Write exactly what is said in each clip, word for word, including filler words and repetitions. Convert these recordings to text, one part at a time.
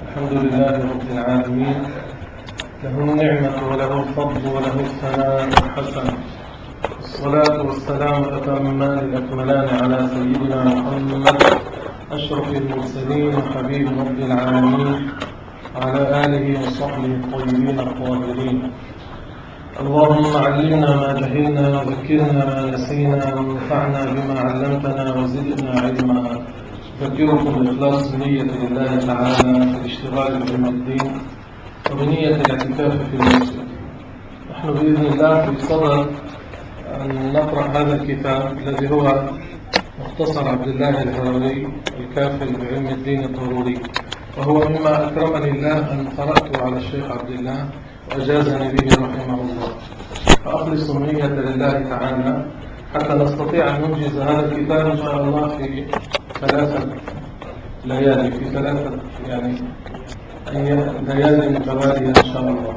الحمد لله رب العالمين، له النعمة وله الفضل وله الثناء الحسن، والصلاة والسلام الأتمان الأكملان على سيدنا محمد أشرف المرسلين وحبيب رب العالمين وعلى آله وصحبه الطيبين الطاهرين. اللهم علمنا ما جهلنا وذكرنا ما نسينا وانفعنا بما علمتنا وزدنا علما. أذكركم بإخلاص النية لله تعالى في الاشتغال بعلم الدين وبنية الاعتكاف في المسجد. نحن بإذن الله في صدد أن نقرأ هذا الكتاب الذي هو مختصر عبد الله الهروي الكافل بعلم الدين الضروري، وهو مما أكرمني الله أن قرأت على الشيخ عبد الله وأجازني به رحمه الله، فأخلص النية لله تعالى حتى نستطيع أن ننجز هذا الكتاب إن شاء الله في ثلاثة ليالي في ثلاثة يعني ليالي متوالية إن شاء الله.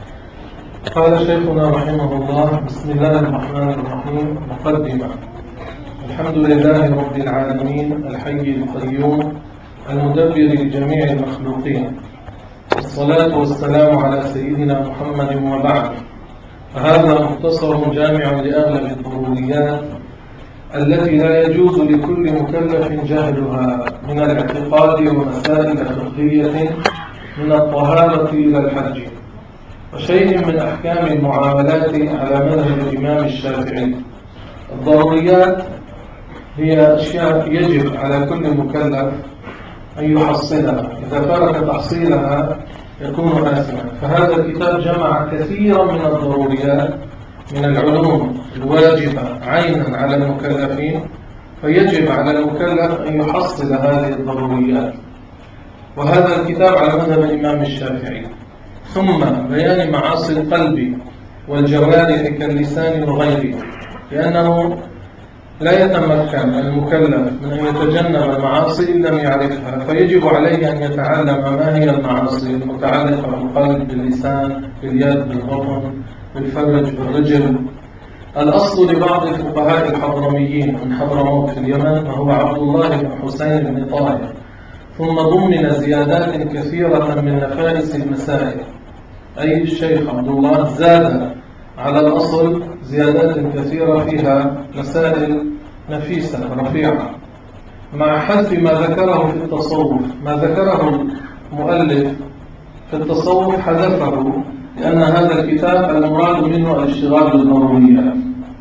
قال شيخنا رحمه الله: بسم الله الرحمن الرحيم. مقدمة. الحمد لله رب العالمين الحي القيوم المدبر لجميع المخلوقين، والصلاة والسلام على سيدنا محمد وبعد. فهذا مختصر جامع لأغلب الضروريات التي لا يجوز لكل مكلف جهلها من الاعتقاد ومسائل فقهية من الطهارة إلى الحج، وشيء من أحكام المعاملات على مذهب الإمام الشافعي. الضروريات هي أشياء يجب على كل مكلف أن يحصلها، إذا ترك تحصيلها يكون آثما. فهذا الكتاب جمع كثيرا من الضروريات من العلوم الواجبة عينا على المكلفين، فيجب على المكلف أن يحصل هذه الضروريات. وهذا الكتاب على مذهب الإمام الشافعي. ثم بيان معاصي القلب والجوارح كاللسان وغيره، لأنه لا يتمكن المكلف من أن يتجنب المعاصي إن لم يعرفها، فيجب عليه أن يتعلم ما هي المعاصي المتعلقة بالقلب، باللسان، باليد، بالبطن، بالفرج، بالرجل. الأصل لبعض الفقهاء الحضرميين من حضرموت في اليمن وهو عبد الله بن حسين بن طاهر، ثم ضمن زيادات كثيرة من نفائس المسائل، أي الشيخ عبد الله زاد على الأصل زيادات كثيرة فيها مسائل نفيسة رفيعة، مع حذف ما ذكره في التصوف. ما ذكره المؤلف في التصوف حذفه، لأن هذا الكتاب المراد منه الاشتغال بالضروريات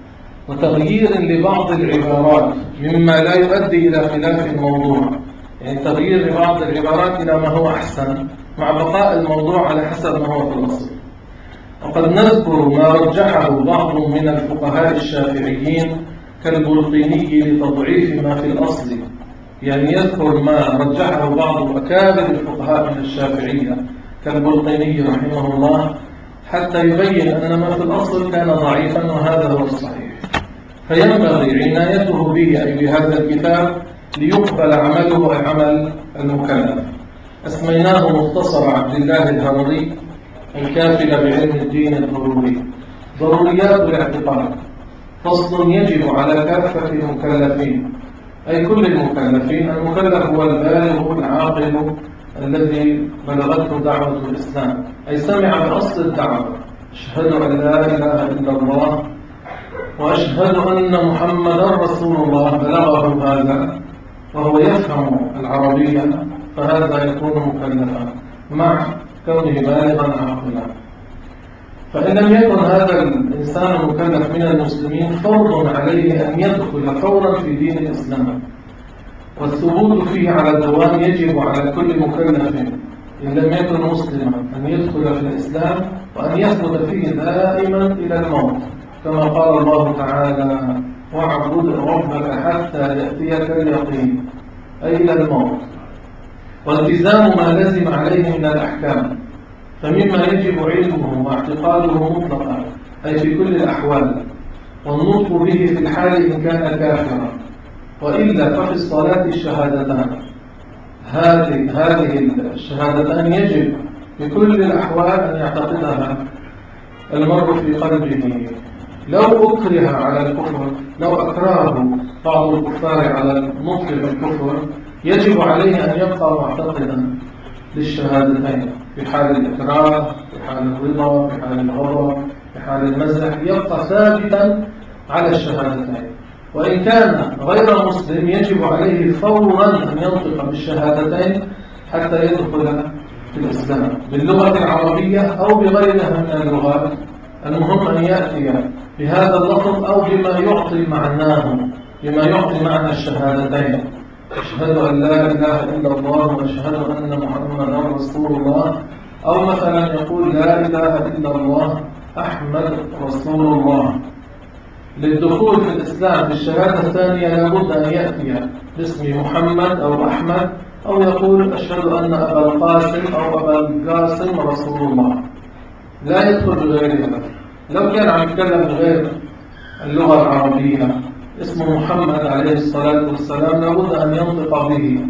وتغيير لبعض العبارات مما لا يؤدي إلى خلاف الموضوع، يعني تغيير لبعض العبارات إلى ما هو أحسن مع بقاء الموضوع على حسب ما هو في الأصل. وقد نذكر ما رجحه بعض من الفقهاء الشافعيين كالبلقيني لتضعيف ما في الأصل، يعني يذكر ما رجحه بعض أكابر الفقهاء من الشافعية كالبلقيني رحمه الله حتى يبين أن ما في الأصل كان ضعيفا وهذا هو الصحيح، فينبغي عنايته به أي بهذا الكتاب ليقبل عمله عمل المكلف. أسميناه مختصر عبد الله الهروي الكافل بعلم الدين الضروري. ضروريات الاعتقاد. فصل يجب على كافة المكلفين، أي كل المكلفين. المكلف هو البالغ العاقل الذي بلغته دعوة الإسلام، أي سمع بأصل الدعوة: أشهد أن لا إله إلا الله وأشهد أن محمدا رسول الله، بلغه هذا وهو يفهم العربية، فهذا يكون مكلفا مع كونه بالغا عاقلا. فإن لم يكن هذا الإنسان المكلف من المسلمين فرض عليه أن يدخل فورا في دين الإسلام، والثبوت فيه على الدوام يجب على كل مكلف إن لم يكن مسلما أن يدخل في الإسلام وأن يثبت فيه دائما إلى الموت، كما قال الله تعالى: واعبد ربك حتى يأتيك اليقين، أي إلى الموت. والتزام ما لزم عليه من الأحكام، فمما يجب علمه واعتقاده مطلقا أي في كل الأحوال، والنطق به في الحال إن كان كافرا، وإلا ففي الصلاة الشهادتان. هذه هذه الشهادتان يجب بكل الأحوال أن يعتقدها المرء في قلبه. لو أكره على الكفر، لو أكرهه بعض الكفار على النطق بالكفر، يجب عليه أن يبقى معتقدا للشهادتين في حال الإكراه، في حال الرضا، في حال الغضب، في حال المزح، يبقى ثابتا على الشهادتين. وإن كان غير مسلم يجب عليه فورا أن ينطق بالشهادتين حتى يدخل في الإسلام باللغة العربية أو بغيرها من اللغات. المهم أن يأتي بهذا اللفظ أو بما يعطي معناه، بما يعطي معنى الشهادتين: أشهد أن لا إله إلا الله وأشهد أن محمدا رسول الله. أو مثلا يقول لا إله إلا الله أحمد رسول الله. للدخول في الإسلام بالشهادة الثانية لابد أن يأتي باسم محمد أو أحمد، أو يقول أشهد أن أبا القاسم أو أبا القاسم رسول الله. لا يدخل بغيرها. لو كان عم يتكلم بغير اللغة العربية اسم محمد عليه الصلاة والسلام لابد أن ينطق به،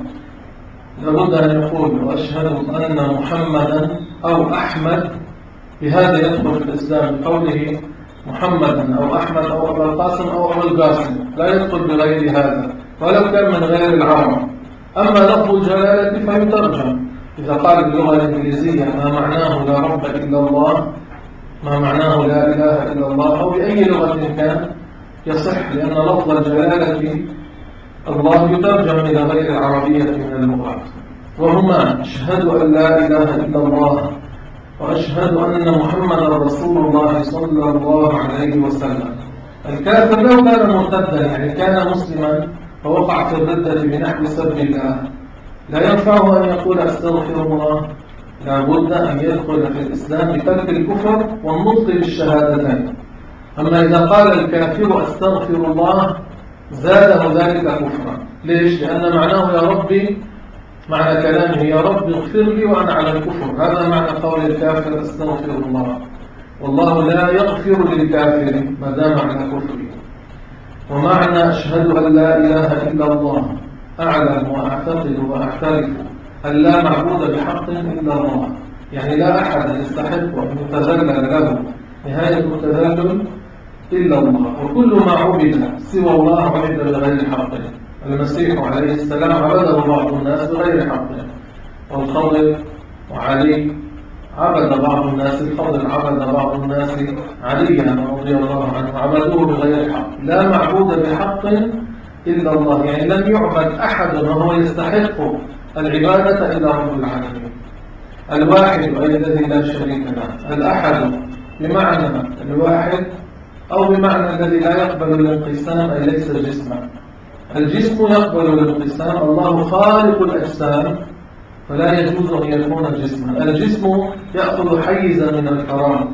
لابد أن يقول أشهد أن محمدا أو أحمد. بهذا يدخل في الإسلام بقوله محمدا أو أحمد أو أبا القاسم أو أبا القاسم، لا يدخل بغير هذا ولو كان من غير العرب. أما لفظ الجلالة فيترجم. إذا قال باللغة الإنجليزية ما معناه لا رب إلا الله، ما معناه لا إله إلا الله، أو بأي لغة كان يصح، لأن لفظ الجلالة الله يترجم إلى غير العربية من اللغات. وهما أشهد أن لا إله إلا الله وأشهد أن محمدا رسول الله صلى الله عليه وسلم. الكافر لو كان مرتدا، يعني كان مسلما فوقع في الردة بنحو سب الله، لا ينفعه أن يقول أستغفر الله، لا بد أن يدخل في الإسلام بترك الكفر والنطق بالشهادتين. أما إذا قال الكافر أستغفر الله زاده ذلك كفرا. ليش؟ لأن معناه يا ربي، معنى كلامه يا رب اغفر لي وأنا على الكفر. هذا معنى قول الكافر أستغفر الله، والله لا يغفر للكافر ما دام على كفره. ومعنى أشهد أن لا إله إلا الله أعلم وأعتقد وأعترف أن لا معبود بحق إلا الله، يعني لا أحد يستحق أن يتذلل له نهاية التذلل إلا الله، وكل ما عبد سوى الله عبد بغير حق. المسيح عليه السلام عبده بعض الناس بغير حق، والخضر وعلي عبد بعض الناس، الخضر عبد بعض الناس عليا رضي الله عنه، عبدوه بغير حق. لا معبود بحق إلا الله، يعني لم يعبد أحد وهو يستحق العبادة إلا رب العالمين الواحد أي الذي لا شريك له. الأحد بمعنى الواحد أو بمعنى الذي لا يقبل الانقسام، أي ليس جسما. الجسم يقبل الانقسام، الله خالق الأجسام فلا يجوز أن يكون جسما. الجسم يأخذ حيزا من الفراغ،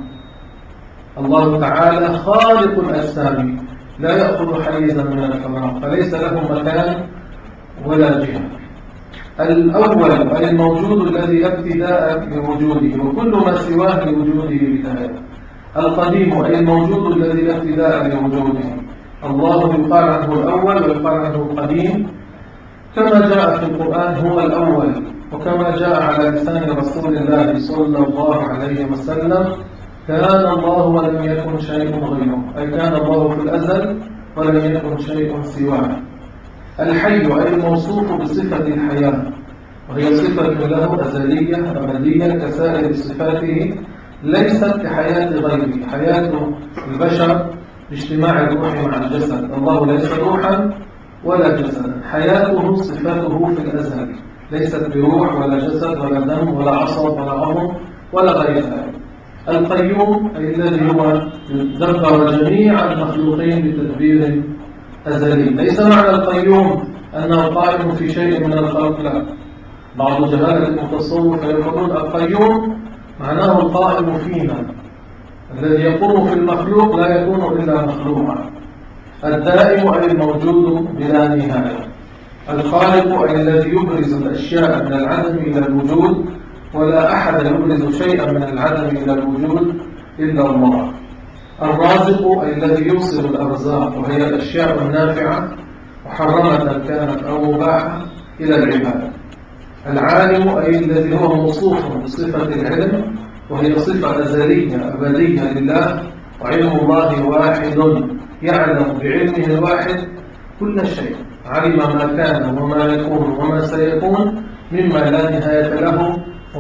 الله تعالى خالق الأجسام لا يأخذ حيزا من الفراغ، فليس له مكان ولا جهة. الأول أي الموجود الذي لا ابتداء لوجوده، وكل ما سواه لوجوده بداية. القديم أي الموجود الذي لا ابتداء لوجوده، الله يقال عنه الأول ويقال عنه القديم، كما جاء في القرآن هو الأول، وكما جاء على لسان رسول الله صلى الله عليه وسلم كان الله ولم يكن شيء غيره، أي كان الله في الأزل ولم يكن شيء سواه. الحي أي الموصوف بصفة الحياة، وهي صفة له أزلية أبدية كسائر صفاته، ليست كحياة غيره. حياة البشر باجتماع الروح مع الجسد، الله ليس روحا ولا جسدا، حياته صفاته في الأزل، ليست بروح ولا جسد ولا دم ولا عصب ولا عظم ولا غير ذلك. القيوم أي الذي هو دبر جميع المخلوقين بتدبير أزلي. ليس معنى القيوم أنه قائم في شيء من الخلق، لا. بعض جهالة المتصوف يقولون القيوم معناه القائم فينا، الذي يقوم في المخلوق لا يكون إلا مخلوقا. الدائم أي الموجود بلا نهاية. الخالق أي الذي يبرز الأشياء من العدم إلى الوجود، ولا أحد يبرز شيئا من العدم إلى الوجود إلا الله. الرازق أي الذي يوصل الأرزاق، وهي الأشياء النافعة محرمة كانت أو مباحة إلى العباد. العالم أي الذي هو موصوف بصفة العلم، وهي صفة أزلية أبدية لله، وعلم الله واحد، يعلم بعلمه الواحد كل شيء، علم ما كان وما يكون وما سيكون مما لا نهاية له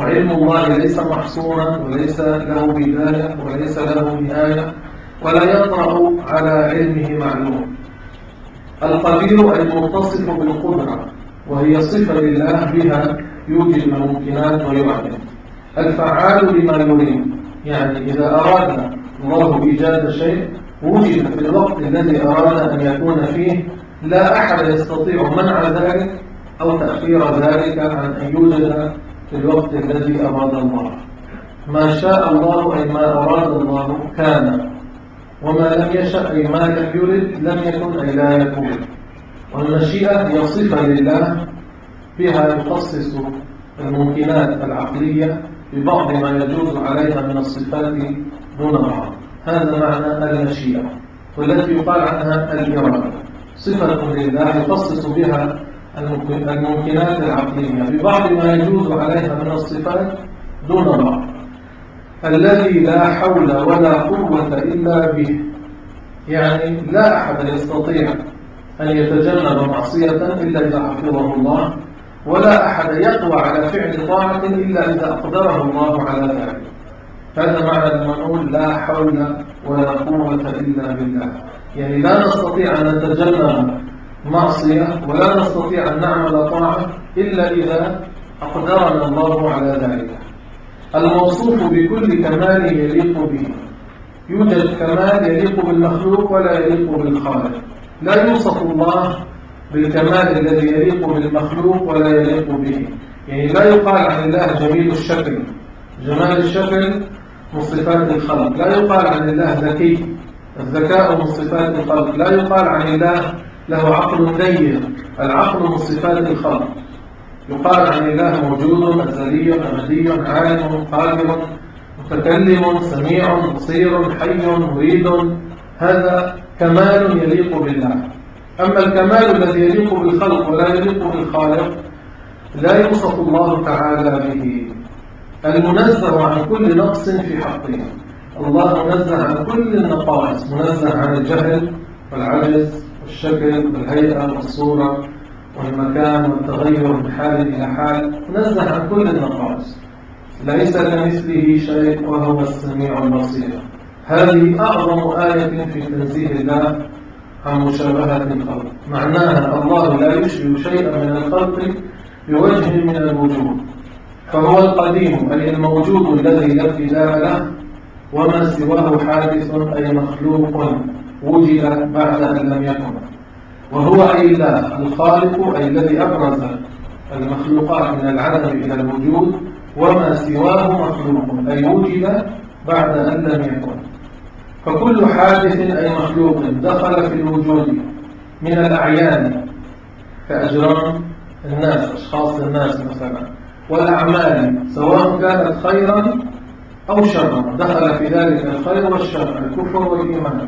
وعلم الله ليس محصورا وليس له بداية وليس له نهاية ولا يطرأ على علمه معلوم. القدير أي المتصف بالقدرة، وهي صفة لله بها يوجد الممكنات ويعلم. الفعال لما يريد، يعني إذا أراد الله إيجاد شيء وجد في الوقت الذي أراد أن يكون فيه، لا أحد يستطيع منع ذلك أو تأخير ذلك عن أن يوجد في الوقت الذي أراد الله. ما شاء الله أي ما أراد الله كان، وما لم يشأ أي ما لم يرد لم يكن أي لا يكون. والمشيئة هي صفة لله بها يخصص الممكنات العقلية ببعض ما يجوز عليها من الصفات دون بعض. هذا معنى المشيئة، والتي يقال عنها الإرادة، صفة لله يخصص بها الممكنات العقلية ببعض ما يجوز عليها من الصفات دون بعض. الذي لا حول ولا قوة إلا به، يعني لا أحد يستطيع أن يتجنب معصية إلا إذا حفظه الله، ولا أحد يقوى على فعل طاعة إلا إذا أقدره الله على ذلك. هذا معنى لما نقول لا حول ولا قوة إلا بالله، يعني لا نستطيع أن نتجنب معصية ولا نستطيع أن نعمل طاعة إلا إذا أقدرنا الله على ذلك. الموصوف بكل كمال يليق به، يوجد كمال يليق بالمخلوق ولا يليق بالخالق. لا يوصف الله بالكمال الذي يليق بالمخلوق ولا يليق به، يعني لا يقال عن الله جميل الشكل، جمال الشكل من صفات الخلق. لا يقال عن الله ذكي، الذكاء من صفات الخلق. لا يقال عن الله له عقل نير، العقل من صفات الخلق. يقال عن الله موجود أزلي أبدي عالم قادر متكلم سميع بصير حي مريد، هذا كمال يليق بالله. أما الكمال الذي يليق بالخلق ولا يليق بالخالق لا يوصف الله تعالى به. المنزه عن كل نقص في حقه، الله منزه عن كل النقائص، منزه عن الجهل والعجز والشكل والهيئة والصورة والمكان والتغير من حال إلى حال، منزه عن كل النقائص. ليس كمثله شيء وهو السميع البصير. هذه أعظم آية في تنزيه الله عن مشابهة الخلق. معناها الله لا يشبه شيئا من الخلق بوجه من الوجود، فهو القديم أي الموجود الذي لا ابتداء له، وما سواه حادث أي مخلوق وجد بعد أن لم يكن. وهو أي الله الخالق أي الذي أبرز المخلوقات من العدم إلى الوجود، وما سواه مخلوق أي وجد بعد أن لم يكن. فكل حادث أي مخلوق دخل في الوجود من الأعيان كأجرام الناس، أشخاص الناس مثلا، والأعمال سواء كانت خيرا أو شرا، دخل في ذلك الخير والشر، الكفر والإيمان،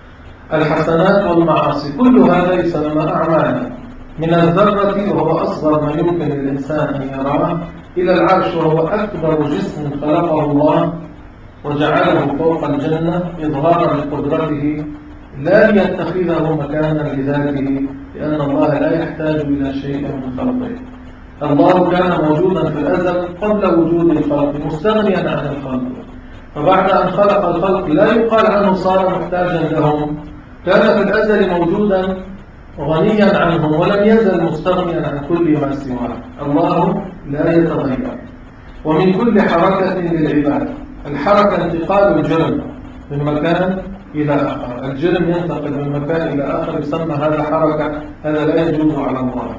الحسنات والمعاصي، كل هذا يسمى أعمال. من الذرة وهو أصغر ما يمكن للإنسان أن يراه، إلى العرش وهو أكبر جسم خلقه الله وجعله فوق الجنة إظهارا لقدرته، لا ليتخذه مكانا لذاته، لأن الله لا يحتاج إلى شيء من خلقه. الله كان موجودا في الأزل قبل وجود الخلق، مستغنيا عن الخلق، فبعد أن خلق الخلق لا يقال عنه صار محتاجا لهم، كان في الأزل موجودا غنيا عنهم ولم يزل مستغنيا عن كل ما سواه. الله لا يتغير. ومن كل حركة للعباد، الحركة انتقال الجرم من مكان إلى آخر، الجرم ينتقل من مكان إلى آخر يسمى هذا حركة، هذا لا يجوز على الله.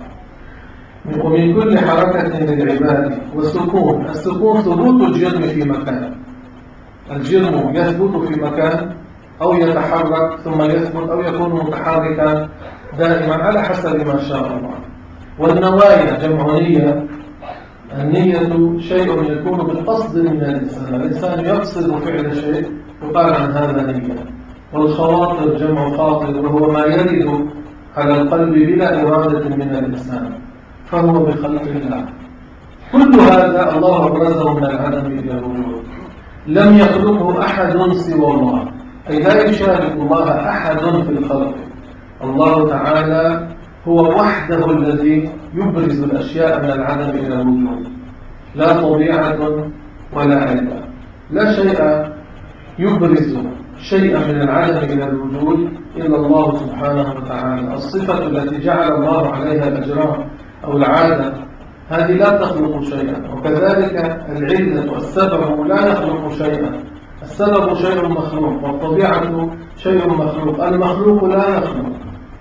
ومن كل حركة للعباد. والسكون، السكون ثبوت الجرم في مكان، الجرم يثبت في مكان أو يتحرك ثم يثبت أو يكون متحركا دائما على حسب ما شاء الله. والنوايا جمع نية، النية شيء يكون بالقصد من الإنسان، الإنسان يقصد فعل شيء يقال عن هذا نية. والخواطر جمع خاطر، وهو ما يرد على القلب بلا إرادة من الإنسان، فهو بخلق الله. كل هذا الله أبرزه من العدم إلى الوجود، لم يخلقه أحد سوى الله، أي لا يشارك الله أحد في الخلق. الله تعالى هو وحده الذي يبرز الأشياء من العدم إلى الوجود. لا طبيعة ولا علة. لا شيء يبرز شيئا من العدم إلى الوجود إلا الله سبحانه وتعالى. الصفة التي جعل الله عليها الأجرام أو العادة هذه لا تخلق شيئا، وكذلك العلة والسبب لا يخلق شيئا. السبب شيء مخلوق والطبيعة شيء مخلوق، المخلوق لا يخلق.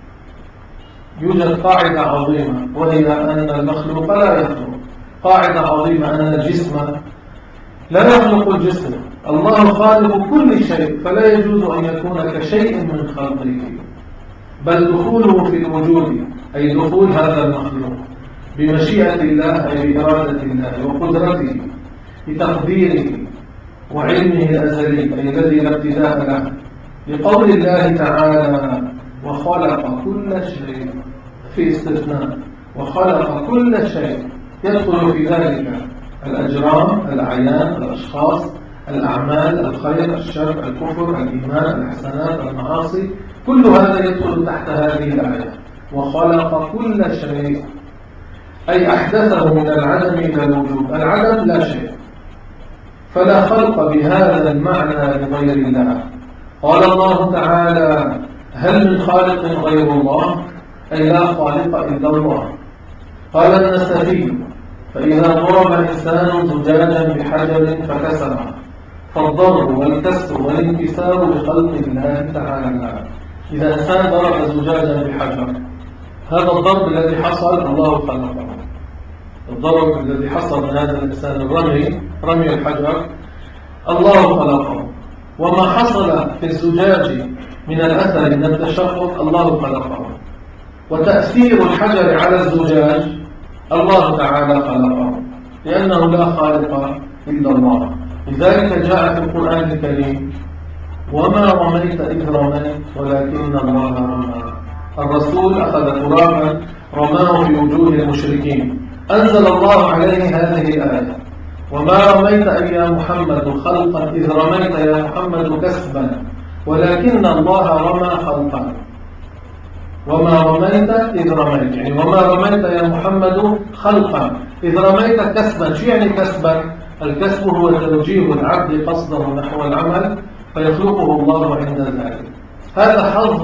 يوجد قاعدة عظيمة وهي أن المخلوق لا يخلق، قاعدة عظيمة أن الجسم لا يخلق الجسم. الله خالق كل شيء، فلا يجوز أن يكون كشيء من خلقه، بل دخوله في الوجود أي دخول هذا المخلوق بمشيئة الله أي بإرادة الله وقدرته بتقديره وعلمه الأزلي أي الذي لا ابتداء له، لقول الله تعالى وخلق كل شيء في استثناء، وخلق كل شيء يدخل في ذلك الأجرام، الأعيان، الأشخاص، الأعمال، الخير، الشر، الكفر، الإيمان، الحسنات، المعاصي، كل هذا يدخل تحت هذه الآية. وخلق كل شيء أي أحدثه من العدم إلى الوجود. العدم لا شيء، فلا خلق بهذا المعنى لغير الله. قال الله تعالى هل من خالق غير الله أي لا خالق إلا الله. قال النسفي فإذا ضرب إنسان زجاجا بحجر فكسره فالضرب والكسر والانكسار بخلق الله تعالى. إذا إنسان ضرب زجاجا بحجر، هذا الضرب الذي حصل الله خلقه. الضرب الذي حصل من هذا الإنسان الرمي، رمي الحجر، الله خلقه. وما حصل في الزجاج من الأثر من التشقق الله خلقه. وتأثير الحجر على الزجاج الله تعالى خلقه، لأنه لا خالق إلا الله. لذلك جاء في القرآن الكريم وما رميت إذ رميت ولكن الله رمى. الرسول أخذ ترابا رماه في وجوه المشركين، أنزل الله عليه هذه الآية وما رميت أي يا محمد خلقا إذ رميت يا محمد كسبا ولكن الله رمى خلقا. وما رميت إذ رميت يعني وما رميت يا محمد خلقا إذ رميت كسبا. شو يعني كسبا؟ الكسب هو توجيه العبد قصده نحو العمل فيخلقه الله عند ذلك. هذا حظ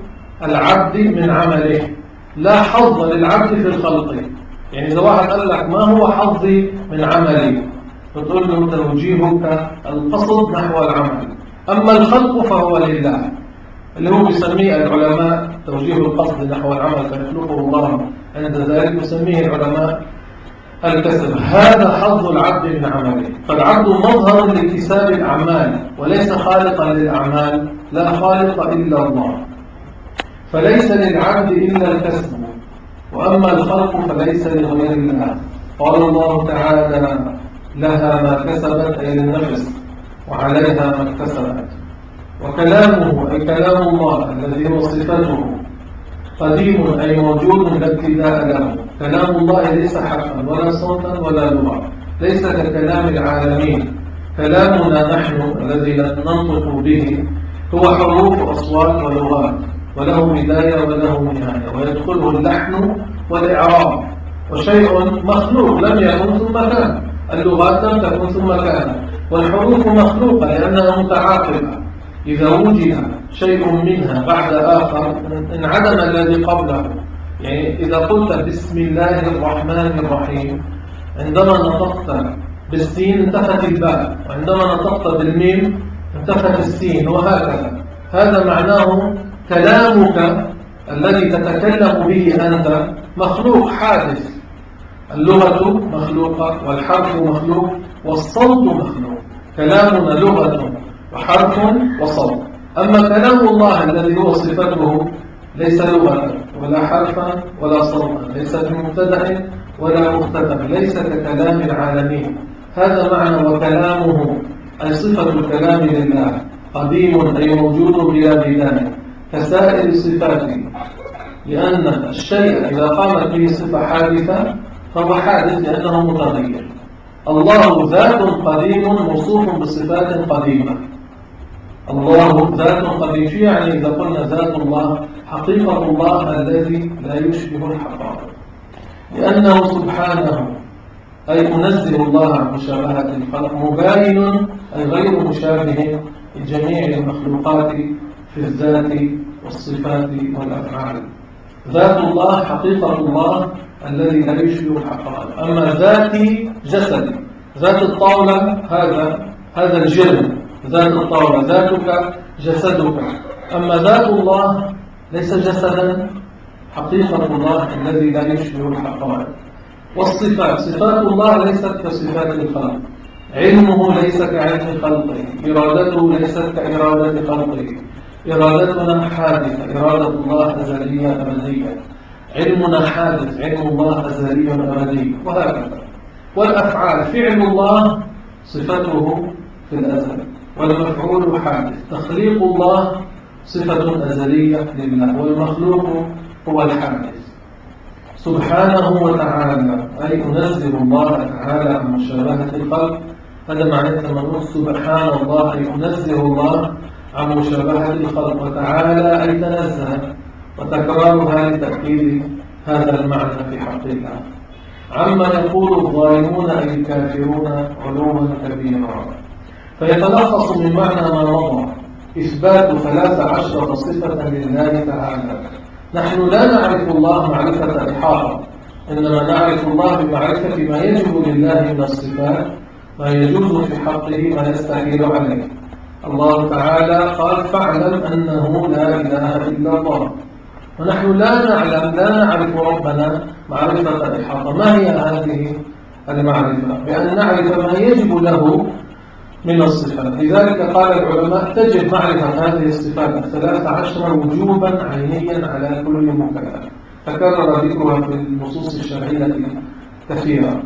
العبد من عمله، لا حظ للعبد في الخلق. يعني إذا واحد قال لك ما هو حظي من عملي، فتقول له توجيهك القصد نحو العمل، أما الخلق فهو لله، اللي هو يسميه العلماء توجيه القصد نحو العمل فيخلقه الله عند ذلك، يسميه العلماء الكسب. هذا حظ العبد من عمله. فالعبد مظهر لاكتساب الأعمال وليس خالقا للأعمال، لا خالق إلا الله، فليس للعبد إلا الكسب، وأما الخلق فليس لغير الله. قال الله تعالى لها ما كسبت أي النفس وعليها ما اكتسبت. وكلامه أي كلام الله الذي هو صفته قديم أي موجود لا ابتداء له. كلام الله ليس حرفا ولا صوتا ولا لغة، ليس ككلام العالمين. كلامنا نحن الذي ننطق به هو حروف وأصوات ولغات، وله بداية وله نهاية، ويدخله اللحن والإعراب، وشيء مخلوق لم يكن ثم كان. اللغات لم تكن ثم كان، والحروف مخلوقة لأنها متعاقبة. إذا وجد شيء منها بعد آخر انعدم الذي قبله. يعني إذا قلت بسم الله الرحمن الرحيم، عندما نطقت بالسين انتفت الباء، وعندما نطقت بالميم انتفت السين، وهكذا. هذا معناه كلامك الذي تتكلم به أنت مخلوق حادث. اللغة مخلوقة والحرف مخلوق والصوت مخلوق. كلامنا لغة وحرف وصوت. أما كلام الله الذي هو صفته ليس لغة ولا حرفا ولا صوتا، ليس بمبتدأ ولا مختتم، ليس ككلام العالمين. هذا معنى وكلامه أي صفة الكلام لله قديم أي موجود بلا بداية كسائر صفاته، لأن الشيء إذا قامت به صفة حادثة فهو حادث لأنه متغير. الله ذات قديم موصوف بصفات قديمة. الله ذات قديم يعني إذا قلنا ذات الله حقيقة الله الذي لا يشبه الحقائق، لأنه سبحانه أي أنزه الله عن مشابهة الخلق، مباين أي غير مشابه لجميع المخلوقات في الذات والصفات والأفعال. ذات الله حقيقة الله الذي لا يشبه الحقائق. أما ذاتي جسدي، ذات الطاولة هذا هذا الجرم، ذات الطاولة ذاتك جسدك. أما ذات الله ليس جسدا، حقيقة الله الذي لا يشبه الحقائق. والصفات، صفات الله ليست كصفات الخلق، علمه ليس كعلم خلقه، إرادته ليست كإرادة خلقه، إرادتنا حادثة، إرادة الله أزلية أبدية، علمنا حادث، علم الله أزلي أبدي، وهكذا. والأفعال، فعل الله صفته في الأزل، والمفعول حادث. تخليق الله صفة أزلية لله، والمخلوق هو الحادث سبحانه وتعالى. أي أنزه الله تعالى عن مشابهة الخلق. هذا معنى لما نقول سبحان الله، أي أنزه الله عن مشابهة الخلق، وتعالى أي تنزه، وتكرارها لتأكيد هذا المعنى في حق الله. عما يقول الظالمون أي الكافرون علوا كبيرا. فيتلخص من معنى ما مضى إثبات ثلاث عشرة صفة لله تعالى. نحن لا نعرف الله معرفة إحاطة، إنما نعرف الله بمعرفة ما يجب لله من الصفات، ما يجوز في حقه، ما يستحيل عليه. الله تعالى قال فاعلم أنه لا إله إلا الله، ونحن لا نعلم، لا نعرف ربنا معرفة إحاطة. ما هي هذه المعرفة؟ بأن نعرف ما يجب له من الصفات. لذلك قال العلماء تجب معرفة هذه الصفات الثلاث عشر وجوبا عينيا على كل مكلف. تكرر ذكرها في النصوص الشرعية كثيرا،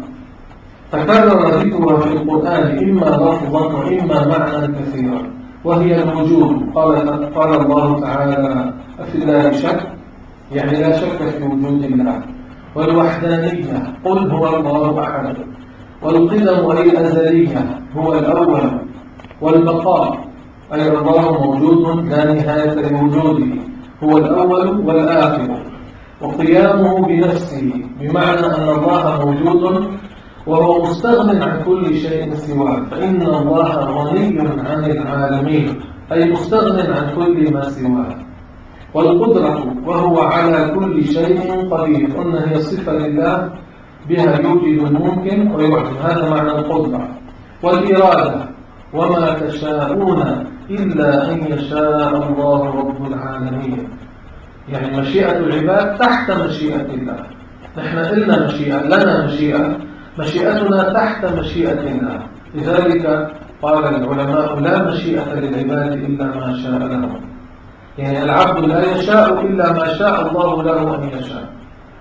تكرر ذكرها في القرآن إما لفظا وإما معنى كثيرا، وهي الوجود. قال, قال الله تعالى أفي الله شك، يعني لا شك في وجود الله. والوحدانية قل هو الله أحد. والقدم أي الأزلية هو الأول. والبقاء أي الله موجود لا نهاية لوجوده، هو الأول والآخر. وقيامه بنفسه بمعنى أن الله موجود وهو مستغن عن كل شيء سواه، فإن الله غني عن العالمين أي مستغن عن كل ما سواه. والقدرة وهو على كل شيء قدير، قلنا هي صفة لله بها يوجد الممكن ويعجب، هذا معنى القدرة. والإرادة وما تشاءون إلا أن يشاء الله رب العالمين، يعني مشيئة العباد تحت مشيئة الله. نحن إلنا مشيئة، لنا مشيئة، مشيئتنا تحت مشيئة الله. لذلك قال العلماء لا مشيئة للعباد إلا ما شاء لهم، يعني العبد لا يشاء إلا ما شاء الله له أن يشاء.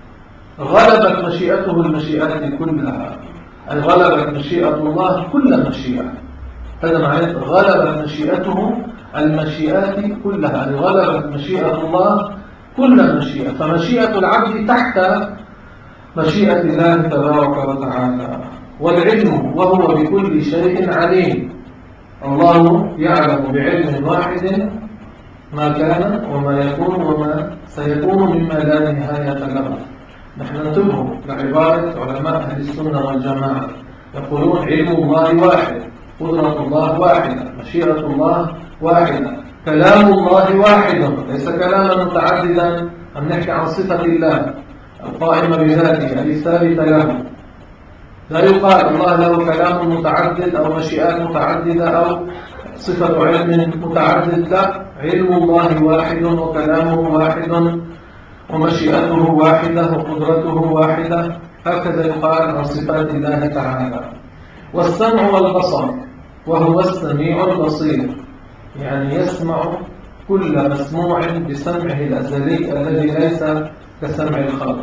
غلبت مشيئته المشيئات كلها، أي غلبت مشيئة الله كل مشيئة. هذا معنى غلبت مشيئته المشيئات كلها، أي غلبت مشيئة الله كل مشيئة. فمشيئة العبد تحت مشيئة الله تبارك وتعالى. والعلم وهو بكل شيء عليم، الله يعلم بعلم واحد ما كان وما يكون وما سيكون مما لا نهاية له. نحن ننتبه لعبارة علماء أهل السنة والجماعة، يقولون علم الله واحد، قدرة الله واحدة، مشيئة الله واحدة، كلام الله واحد، ليس كلاما متعددا. أم نحكي عن صفة الله القائمة بذاته أي ثابتة له، لا يقال الله له كلام متعدد أو مشيئات متعددة أو صفة علم متعدد، لا، علم الله واحد وكلامه واحد ومشيئته واحدة وقدرته واحدة، هكذا يقال عن صفات الله تعالى. والسمع والبصر وهو السميع البصير، يعني يسمع كل مسموع بسمعه الأزلي الذي ليس كسمع الخلق،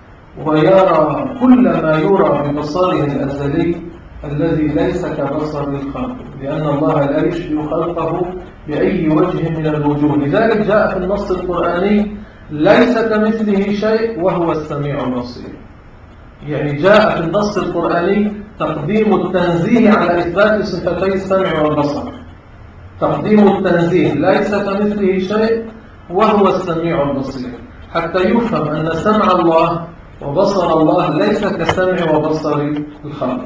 ويرى كل ما يرى ببصره الأزلي الذي ليس كبصر الخلق، لأن الله لا يشبه خلقه بأي وجه من الوجوه. لذلك جاء في النص القرآني ليس كمثله شيء وهو السميع البصير، يعني جاء في النص القرآني تقديم التنزيه على إثبات صفتي السمع والبصر، تقديم التنزيه ليس كمثله شيء وهو السميع البصير، حتى يفهم أن سمع الله وبصر الله ليس كسمع وبصر الخلق.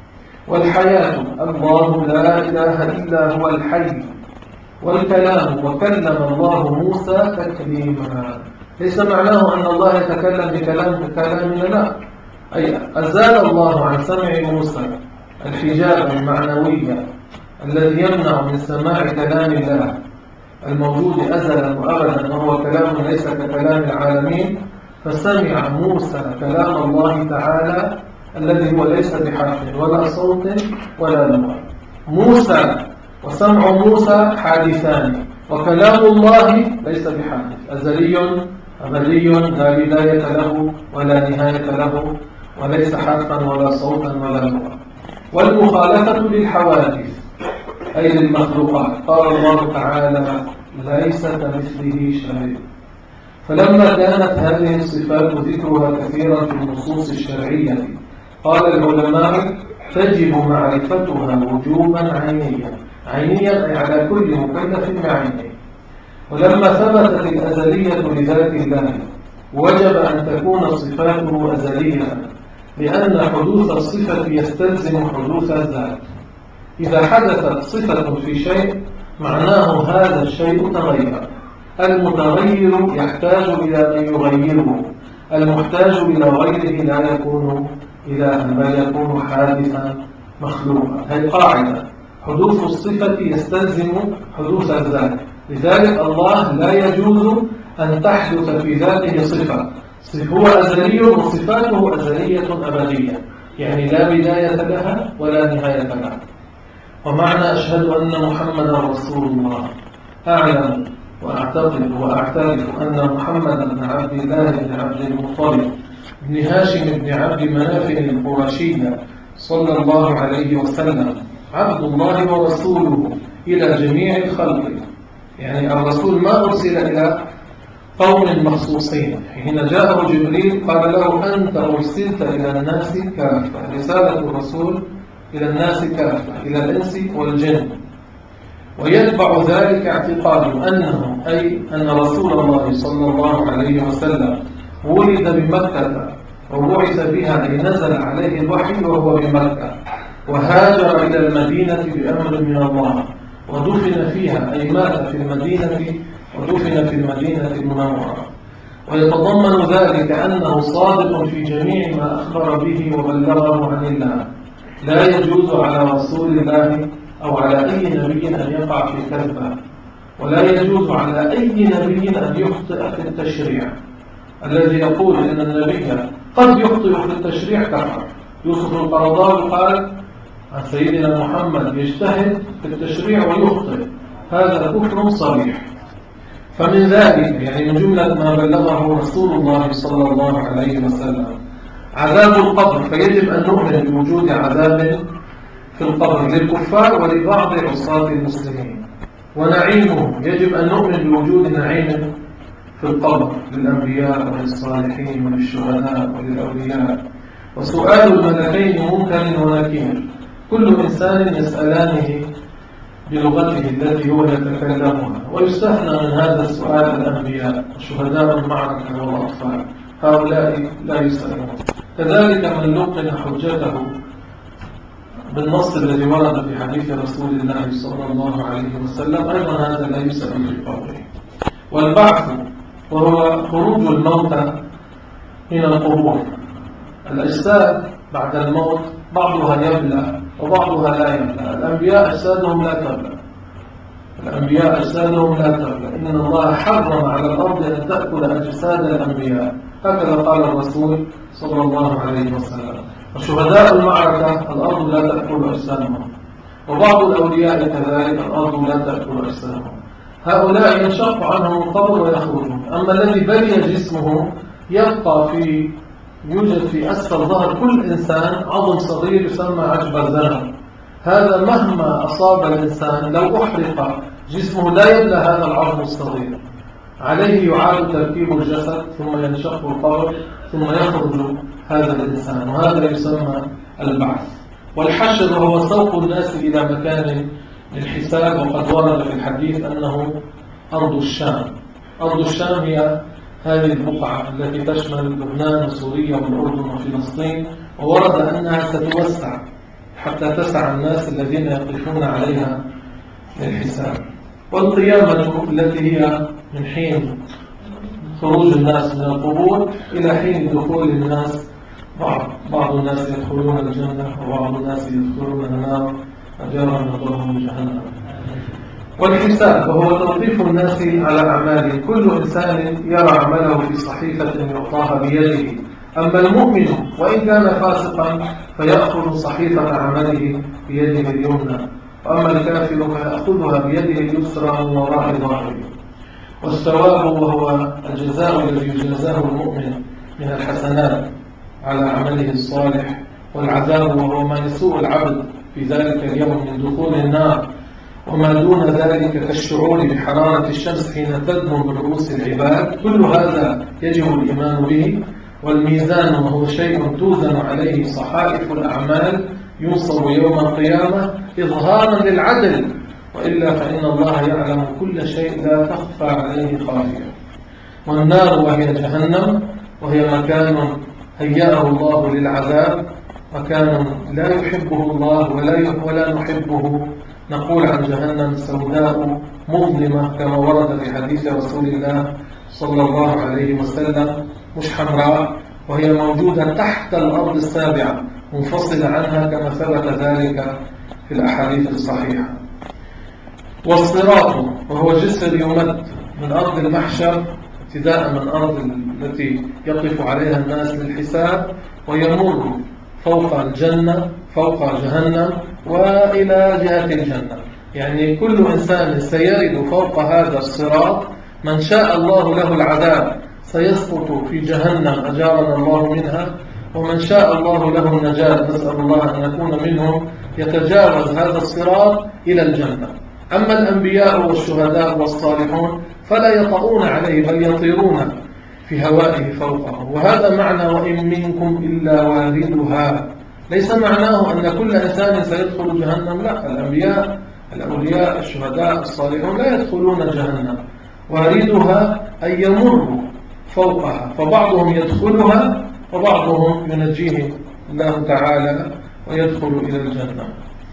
والحياة الله لا إله إلا هو الحي. والكلام وكلم الله موسى تكليما، ليس معناه أن الله يتكلم بكلام ككلامنا، لا، أي أزال الله عن سمع موسى الحجاب المعنوي الذي يمنع من سماع كلام الله الموجود أزلا وأبدا، وهو كلام ليس ككلام العالمين، فسمع موسى كلام الله تعالى الذي هو ليس بحرف ولا صوت ولا لغة. موسى وسمع موسى حادثان، وكلام الله ليس بحادث، أزلي أبدي لا بداية له ولا نهاية له، وليس حرفا ولا صوتا ولا لغة. والمخالفة للحوادث أي للمخلوقات، قال الله تعالى ليس كمثله شيء. فلما كانت هذه الصفات ذكرها كثيرا في النصوص الشرعية، قال العلماء تجب معرفتها وجوبا عينيا، عينيا أي على كل مكلف بعينه. ولما ثبتت الأزلية لذات الله وجب أن تكون صفاته أزلية، لأن حدوث الصفة يستلزم حدوث الذات. إذا حدثت صفة في شيء معناه هذا الشيء تغير. المتغير يحتاج إلى أن يغيره، المحتاج إلى غيره لا يكون إلها بل يكون حادثا مخلوقا. هذه قاعدة، حدوث الصفة يستلزم حدوث الذات. لذلك الله لا يجوز أن تحدث في ذاته صفة، هو أزلي وصفاته أزلية أبدية، يعني لا بداية لها ولا نهاية لها. ومعنى أشهد أن محمدا رسول الله، أعلم وأعتقد وأعترف أن محمدا بن عبد الله بن عبد المطلب بن هاشم بن عبد مناف القرشي صلى الله عليه وسلم عبد الله ورسوله إلى جميع الخلق. يعني الرسول ما أرسل إلى قوم مخصوصين، حين جاءه جبريل قال له أنت أرسلت إلى الناس كافة، رسالة الرسول إلى الناس كافة، إلى الإنس والجن. ويتبع ذلك اعتقاد أنه أي أن رسول الله صلى الله عليه وسلم ولد بمكة وبعث بها، أي نزل عليه الوحي وهو بمكة، وهاجر إلى المدينة بأمر من الله، ودفن فيها أي مات في المدينة ودفن في المدينة المنورة. ويتضمن ذلك أنه صادق في جميع ما أخبر به وبلغه عن الله، لا يجوز على رسول الله أو على أي نبي أن يقع في كذبة، ولا يجوز على أي نبي أن يخطئ في التشريع. الذي يقول إن النبي قد يخطئ في التشريع كفر. يوسف القرضاوي قال عن سيدنا محمد يجتهد في التشريع ويخطئ، هذا كفر صريح. فمن ذلك يعني من جملة ما بلغه رسول الله صلى الله عليه وسلم عذاب القبر، فيجب أن نؤمن بوجود عذاب في القبر للكفار ولبعض عصاة المسلمين. ونعيمه يجب أن نؤمن بوجود نعيم في القبر للأنبياء وللصالحين وللشهداء وللأولياء. وسؤال الملكين منكر ونكير، كل إنسان يسألانه بلغته التي هو يتكلمها، ويستثنى من هذا السؤال الأنبياء وشهداء المعركة والأطفال، هؤلاء لا يسألون. كذلك من لقن حجته بالنص الذي ورد في حديث رسول الله صلى الله عليه وسلم أيضا هذا لا يسأل في قوله. والبعث وهو خروج الموتى من القبور، الأجساد بعد الموت بعضها يبلى وبعضها لا يبلى. الأنبياء أجسادهم لا تبلى، الأنبياء أجسادهم لا تبلى، إن الله حرم على الأرض أن تأكل أجساد الأنبياء، هكذا قال الرسول صلى الله عليه وسلم. وشهداء المعركة الأرض لا تأكل أجسادهم، وبعض الأولياء كذلك الأرض لا تأكل أجسادهم. هؤلاء ينشق عنهم القبر ويخرجون. أما الذي بلي جسمه يبقى في يوجد في أسفل ظهر كل إنسان عظم صغير يسمى عجب الذنب، هذا مهما أصاب الإنسان لو أحرق جسمه لا يبلى هذا العظم الصغير، عليه يعاد تركيب الجسد ثم ينشق القبر ثم يخرج هذا الإنسان، وهذا يسمى البعث. والحشر هو سوق الناس إلى مكان للحساب، وقد ورد في الحديث أنه أرض الشام. أرض الشام هي هذه البقعة التي تشمل لبنان وسوريا والأردن وفلسطين، وورد أنها ستوسع حتى تسع الناس الذين يقفون عليها للحساب. والقيامة التي هي من حين خروج الناس من القبور إلى حين دخول الناس، بعض, بعض الناس يدخلون الجنة وبعض الناس يدخلون النار، أجارنا الله من جهنم. والحساب وهو توقيف الناس على أعماله، كل إنسان يرى عمله في صحيفة يعطاها بيده. أما المؤمن وإن كان فاسقا فيأخذ صحيفة عمله بيده اليمنى، وأما الكافر فيأخذها بيده اليسرى من وراء ظهره. والثواب وهو الجزاء الذي يجازاه المؤمن من الحسنات على عمله الصالح، والعذاب وهو ما يسوء العبد في ذلك اليوم من دخول النار وما دون ذلك كالشعور بحرارة الشمس حين تدنو من رؤوس العباد. كل هذا يجب الإيمان به. والميزان وهو شيء توزن عليه صحائف الأعمال ينصب يوم القيامة إظهارا للعدل، وإلا فإن الله يعلم كل شيء لا تخفى عليه خافية. والنار وهي جهنم، وهي مكان هيأه الله للعذاب، مكان لا يحبه الله ولا ولا نحبه. نقول عن جهنم سوداء مظلمة كما ورد في حديث رسول الله صلى الله عليه وسلم، مش حمراء، وهي موجودة تحت الأرض السابعة منفصلة عنها كما ثبت ذلك في الأحاديث الصحيحة. والصراط وهو جسر يمد من أرض المحشر ابتداء من أرض التي يقف عليها الناس للحساب، ويمر فوق الجنة فوق جهنم وإلى جهة الجنة. يعني كل إنسان سيرد فوق هذا الصراط، من شاء الله له العذاب سيسقط في جهنم أجارنا الله منها، ومن شاء الله له النجاة نسأل الله أن نكون منهم يتجاوز هذا الصراط إلى الجنة. أما الأنبياء والشهداء والصالحون فلا يطؤون عليه بل يطيرون في هوائه فوقه. وهذا معنى وإن منكم إلا واردها، ليس معناه أن كل إنسان سيدخل جهنم، لا، الأنبياء الأولياء الشهداء الصالحون لا يدخلون جهنم. واردها أي يمر فوقها، فبعضهم يدخلها وبعضهم ينجيه الله تعالى ويدخل إلى الجنة.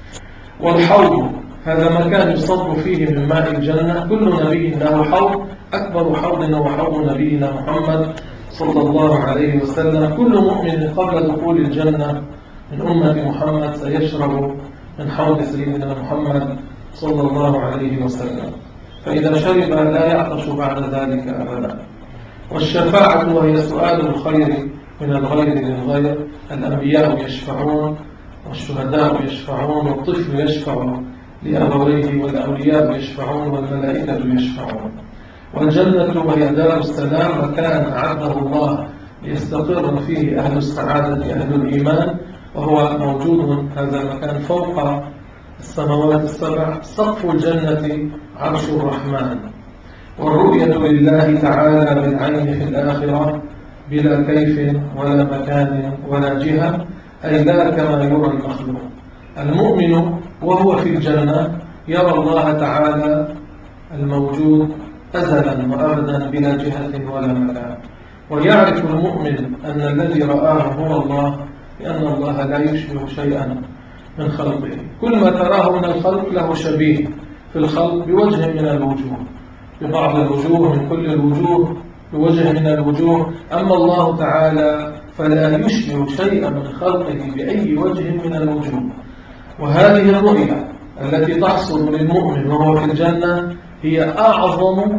والحوض هذا مكان يصب فيه من ماء الجنة، كل نبي له حوض، أكبر حوض هو حوض نبينا محمد صلى الله عليه وسلم. كل مؤمن قبل دخول الجنة من أمة محمد سيشرب من حوض سيدنا محمد صلى الله عليه وسلم، فإذا شرب لا يعطش بعد ذلك أبدا. والشفاعة وهي سؤال الخير من الغير للغير، الأنبياء يشفعون والشهداء يشفعون والطفل يشفع لأبويه والأولياء يشفعون والملائكة يشفعون. والجنة وهي دار السلام، مكان أعده الله ليستقر فيه أهل السعادة أهل الإيمان، وهو موجود هذا المكان فوق السماوات السبع. سقف الجنة عرش الرحمن. والرؤية لله تعالى بالعين في الآخرة بلا كيف ولا مكان ولا جهة، أي لا كما يرى المخلوق. المؤمن وهو في الجنة يرى الله تعالى الموجود أزلا وأبدا بلا جهة ولا مكان. ويعرف المؤمن أن الذي رآه هو الله، لأن الله لا يشبه شيئا من خلقه. كل ما تراه من الخلق له شبيه في الخلق بوجه من الوجوه، ببعض الوجوه، من كل الوجوه بوجه من الوجوه. أما الله تعالى فلا يشبه شيئا من خلقه بأي وجه من الوجوه. وهذه الرؤية التي تحصل للمؤمن وهو في الجنة هي أعظم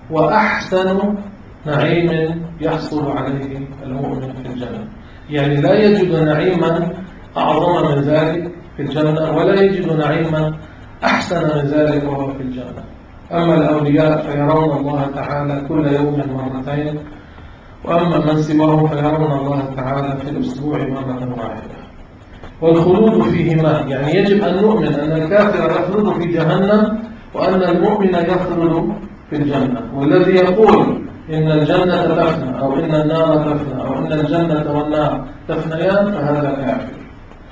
وأحسن نعيم يحصل عليه المؤمن في الجنة. يعني لا يجد نعيما أعظم من ذلك في الجنة، ولا يجد نعيما أحسن من ذلك وهو في الجنة. أما الأولياء فيرون الله تعالى كل يوم مرتين، وأما من سواهم فيرون الله تعالى في الأسبوع مرة واحدة. والخلود فيهما، يعني يجب أن نؤمن أن الكافر يخلد في جهنم وأن المؤمن يخلد في الجنة. والذي يقول إن الجنة تفنى أو إن النار تفنى أو إن الجنة والنار تفنيان فهذا كافر.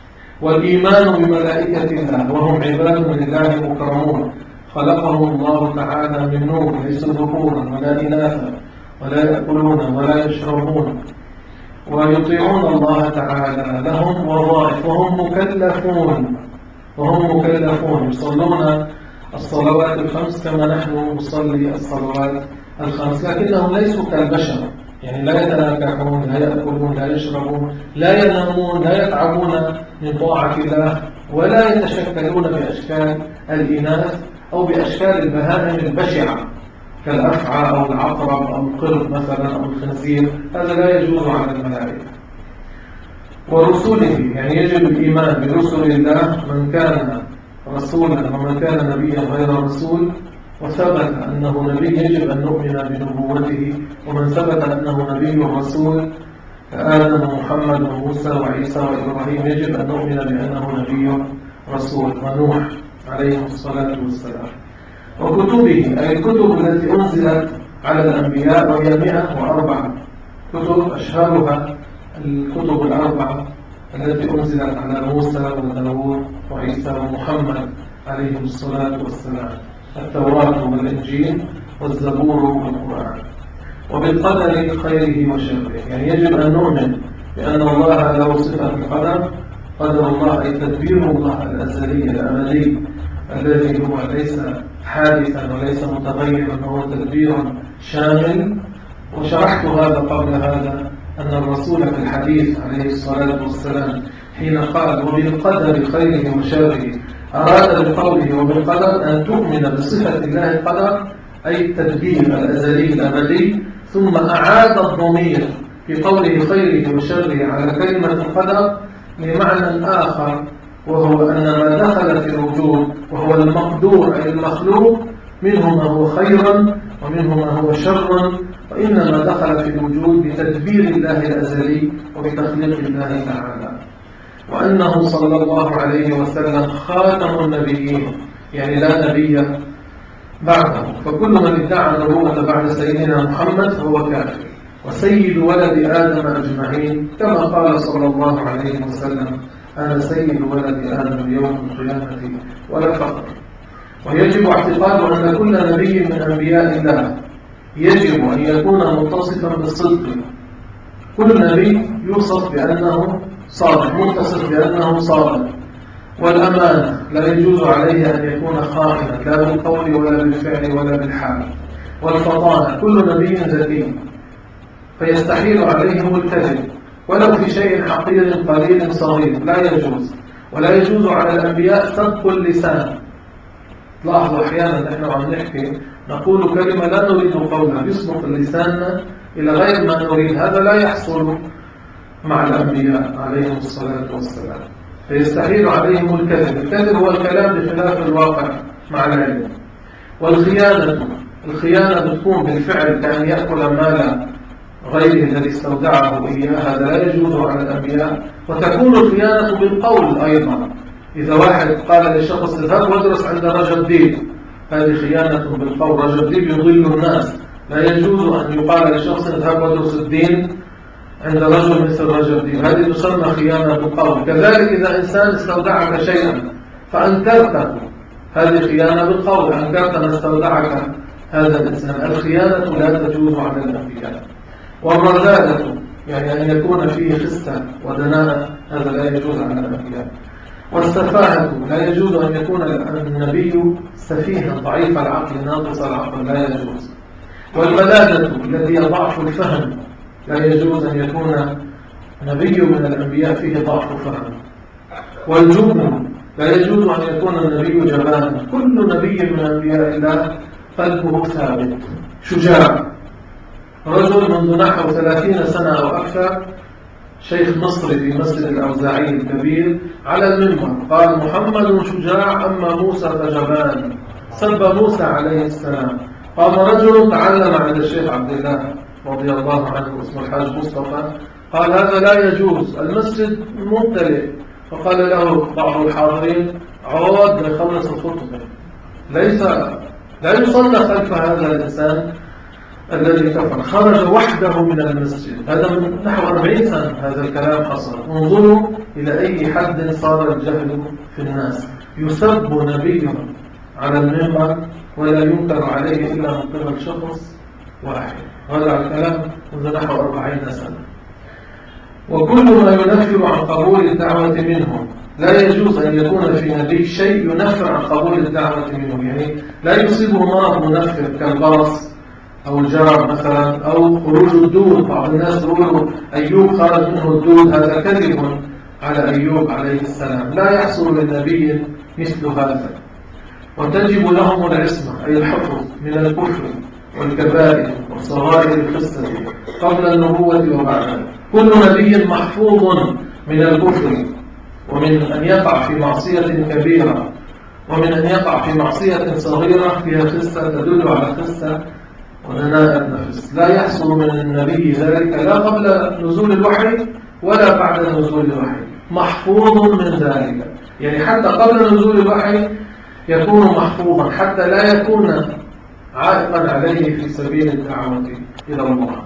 والإيمان بملائكة الله وهم عباد لله مكرمون، خلقهم الله تعالى من نور ليس ذكورا ولا إناثا، ولا يأكلون ولا يشربون ويطيعون الله تعالى، لهم وظائف وهم مكلفون وهم مكلفون يصلون الصلوات الخمس كما نحن نصلي الصلوات الخمس، لكنهم ليسوا كالبشر، يعني لا يتناكحون، لا يأكلون، لا يشربون، لا ينامون، لا يتعبون من طاعة الله، ولا يتشكلون بأشكال الإناث أو بأشكال البهائم البشعة كالأفعى أو العقرب أو القرد مثلا أو الخنزير. هذا لا يجوز على الملائكة. ورسله، يعني يجب الإيمان برسل الله، من كان رسولا ومن كان نبيا غير رسول وثبت أنه نبي يجب أن نؤمن بنبوته، ومن ثبت أنه نبي رسول كآدم ومحمد وموسى وعيسى وإبراهيم يجب أن نؤمن بأنه نبي رسول، ونوح عليه الصلاة والسلام. وكتبه، أي الكتب التي أنزلت على الأنبياء، وهي مئة وأربعة كتب، أشهرها الكتب الأربعة التي أنزلت على موسى وداود وعيسى ومحمد عليه الصلاة والسلام: التوراة والإنجيل والزبور والقرآن. وبالقدر خيره وشره، يعني يجب أن نؤمن بأن الله له صفة القدر، قدر الله أي تدبير الله الأزلي الأبدي الذي هو ليس حادثا وليس متغيرا، هو تدبير شامل. وشرحت هذا قبل هذا، أن الرسول في الحديث عليه الصلاة والسلام حين قال وبالقدر خيره وشره أراد بقوله وبالقدر أن تؤمن بصفة الله القدر أي التدبير الأزلي الأبدي، ثم أعاد الضمير في قوله خيره وشره على كلمة القدر لمعنى آخر، وهو أن ما دخل في الوجود وهو المقدور أي المخلوق منه ما هو خيرا ومنه ما هو شرا، وإنما دخل في الوجود بتدبير الله الأزلي وبتخليق الله تعالى. وأنه صلى الله عليه وسلم خاتم النبيين، يعني لا نبي بعده، فكل من ادعى النبوة بعد سيدنا محمد فهو كافر، وسيد ولد آدم أجمعين، كما قال صلى الله عليه وسلم أنا سيد ولد آدم يوم القيامة ولا فقر. ويجب اعتقاد أن كل نبي من أنبياء الله يجب أن يكون متصفا بالصدق، كل نبي يوصف بأنه صادق، متصف بأنه صادق. والأمانة، لا يجوز عليه أن يكون خائنا لا بالقول ولا بالفعل ولا بالحال. والفطانة، كل نبي ذكي فيستحيل عليهم الكذب ولو في شيء حقير قليل صغير، لا يجوز. ولا يجوز على الأنبياء سبق اللسان. لاحظوا أحيانا نحن عم نحكي نقول كلمة لا نريد قولها، يسبق اللسان إلى غير ما نريد، هذا لا يحصل مع الأنبياء عليهم الصلاة والسلام، فيستحيل عليهم الكذب. الكذب هو الكلام بخلاف الواقع مع العلم. والخيانة، الخيانة بتكون بالفعل كأن يأكل مال غيره الذي استودعه إياه، هذا لا يجوز على الأنبياء. وتكون الخيانة بالقول أيضا، إذا واحد قال لشخص اذهب وادرس عند رجل ديب، هذه خيانة بالقول، رجل ديب يضل الناس، لا يجوز أن يقال لشخص اذهب وادرس الدين عند رجل مثل رجل ديب، هذه تسمى خيانة بالقول. كذلك إذا إنسان استودعك شيئا فأنكرته، هذه خيانة بالقول، أنكرت ما استودعك هذا الإنسان. الخيانة لا تجوز على الأنبياء. والرذالة، يعني أن يكون فيه خسة ودناءة، هذا لا يجوز على الأنبياء. والسفاهة، لا يجوز أن يكون النبي سفيها ضعيف العقل ناقص العقل، لا يجوز. والبلادة التي هي ضعف الفهم، لا يجوز أن يكون نبي من الأنبياء فيه ضعف فهم. والجبن، لا يجوز أن يكون النبي جبانا، كل نبي من أنبياء الله قلبه ثابت شجاع. رجل منذ نحو ثلاثين سنة أو أكثر، شيخ مصري في مسجد الأوزاعي الكبير، على المنبر قال محمد شجاع أما موسى فجبان، سب موسى عليه السلام. قام رجل تعلم عند الشيخ عبد الله رضي الله عنه اسمه الحاج مصطفى، قال هذا لا يجوز، المسجد ممتلئ. فقال له بعض الحاضرين عود ليخلص الخطبة، ليس لا يصلى خلف هذا الإنسان الذي كفر، خرج وحده من المسجد. هذا من نحو أربعين سنة هذا الكلام حصل. انظروا إلى أي حد صار الجهل في الناس، يسب نبي على المنبر ولا ينكر عليه إلا من قبل شخص واحد. هذا الكلام منذ نحو أربعين سنة. وكل ما ينفر عن قبول الدعوة منه لا يجوز أن يكون في نبي شيء ينفر عن قبول الدعوة منه، يعني لا يصيبه مرض منفر كالبرص أو الجرب مثلا أو خروج الدود. بعض الناس يقولوا أيوب خرج منه الدود، هذا كذب على أيوب عليه السلام. لا يحصل للنبي مثل هذا. وتجب لهم العصمة أي الحفظ من الكفر والكبائر وصغائر الخصة قبل النبوة وبعدها. كل نبي محفوظ من الكفر ومن أن يقع في معصية كبيرة ومن أن يقع في معصية صغيرة فيها خصة تدل على خصة ودناء النفس. لا يحصل من النبي ذلك لا قبل نزول الوحي ولا بعد نزول الوحي، محفوظ من ذلك. يعني حتى قبل نزول الوحي يكون محفوظا حتى لا يكون عائقا عليه في سبيل الدعوة إلى الله.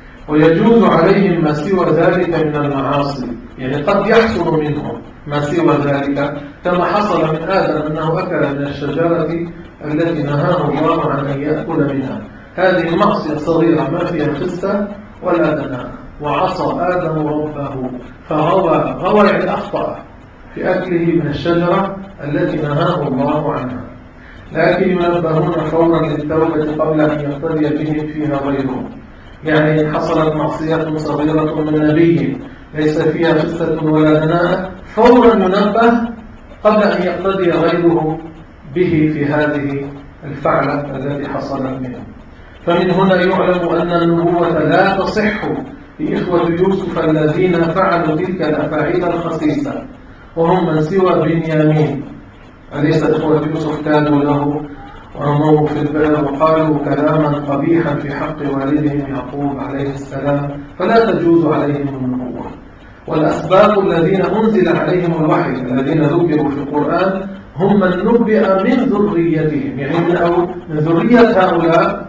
ويجوز عليهم ما سوى ذلك من المعاصي، يعني قد يحصل منهم ما سوى ذلك كما حصل من آدم أنه أكل من الشجرة التي نهاه الله عن أن يأكل منها. هذه معصية صغيرة ما فيها خسة ولا دناء. وعصى آدم ربه فغوى. غوى يعني أخطأ في أكله من الشجرة التي نهاه الله عنها. لكن ينبهون فورا للتوبة قبل أن يقتدي بهم فيها غيرهم. يعني إن حصلت معصية صغيرة من نبي ليس فيها خسة ولا دناء فورا ينبه قبل أن يقتدي غيره به في هذه الفعلة التي حصلت منه. فمن هنا يعلم أن النبوة لا تصح لإخوة يوسف الذين فعلوا تلك الأفاعيل الخسيسة وهم من سوى بنيامين. أليس إخوة يوسف كانوا له ورموه في البئر وقالوا كلاما قبيحا في حق والدهم يعقوب عليه السلام، فلا تجوز عليهم النبوة. والأسباط الذين أنزل عليهم الوحي الذين ذكروا في القرآن هم من نبئ من ذريتهم، يعني من, أو من ذرية هؤلاء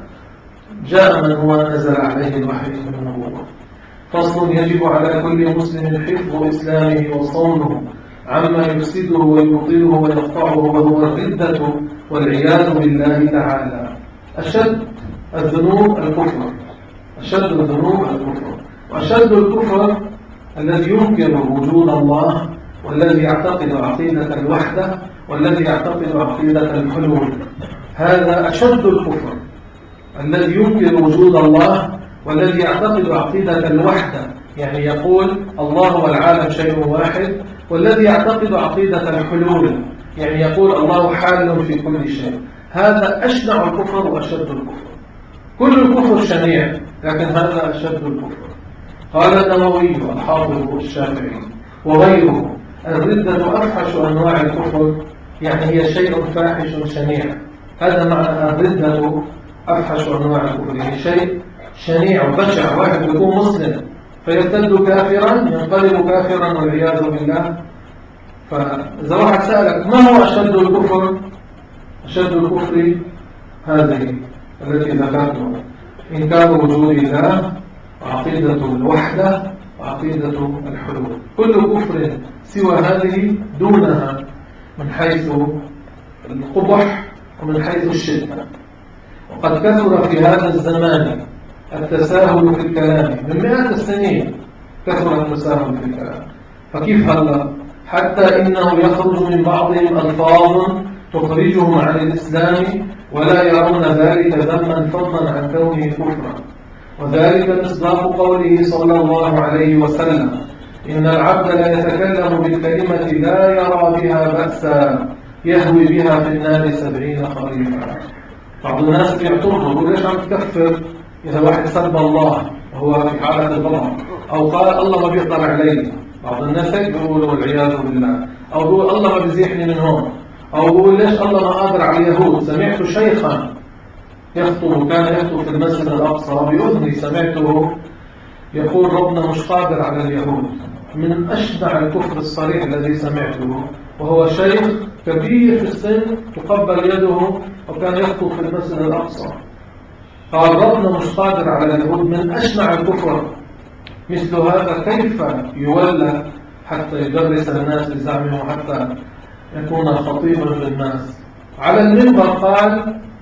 جاء من هو نزل عليه الوحي من النبوة. فصل: يجب على كل مسلم حفظ إسلامه وصونه عما يفسده ويبطله ويقطعه وهو الردة والعياذ بالله تعالى. أشد الذنوب الكفر، أشد الذنوب الكفر، وأشد الكفر الذي ينكر وجود الله والذي يعتقد عقيدة الوحدة والذي يعتقد عقيدة الحلول. هذا أشد الكفر، الذي ينكر وجود الله والذي يعتقد عقيدة الوحدة، يعني يقول الله والعالم شيء واحد، والذي يعتقد عقيدة الحلول يعني يقول الله حال في كل شيء. هذا أشنع الكفر وأشد الكفر. كل الكفر شنيع لكن هذا أشد الكفر. قال النووي الحافظ الشافعي وغيره: الردة أفحش أنواع الكفر، يعني هي شيء فاحش شنيع. هذا معنى الردة أفحش أنواع الكفر، يعني شيء شنيع وبشع. واحد يكون مسلم فيرتد كافرا ينقلب كافرا والعياذ بالله. فإذا واحد سألك ما هو أشد الكفر؟ أشد الكفر هذه التي ذكرتها: إنكار وجود الله وعقيدة الوحدة وعقيدة الحلول. كل كفر سوى هذه دونها من حيث القبح ومن حيث الشدة. وقد كثر في هذا الزمان التساهل في الكلام. من مئات السنين كثر التساهل في الكلام، فكيف هلا؟ حتى إنه يخرج من بعضهم ألفاظ تخرجهم عن الإسلام ولا يرون ذلك ذما فضلا عن كونه كفرا. وذلك مصداق قوله صلى الله عليه وسلم: إن العبد لا يتكلم بالكلمة لا يرى بها بأسا يهوي بها في النار سبعين خريفا. بعض الناس بيعترضوا يقول: ليش عم تكفر إذا واحد سب الله وهو في حالة الغضب، أو قال الله ما بيقدر علي؟ بعض الناس هيك بيقولوا والعياذ بالله، أو بيقول الله ما بيزيحني من هون، أو بيقول ليش الله ما قادر على اليهود. سمعت شيخا يخطب، كان يخطب في المسجد الأقصى، بأذني سمعته يقول ربنا مش قادر على اليهود. من أشنع الكفر الصريح الذي سمعته، وهو شيخ كبير في السن تقبل يده وكان يخطب في المسجد الأقصى، قال ربنا مش قادر على اليهود. من أشنع الكفر. مثل هذا كيف يولى حتى يدرس الناس بزعمه وحتى يكون خطيبا للناس؟ على المنبر قال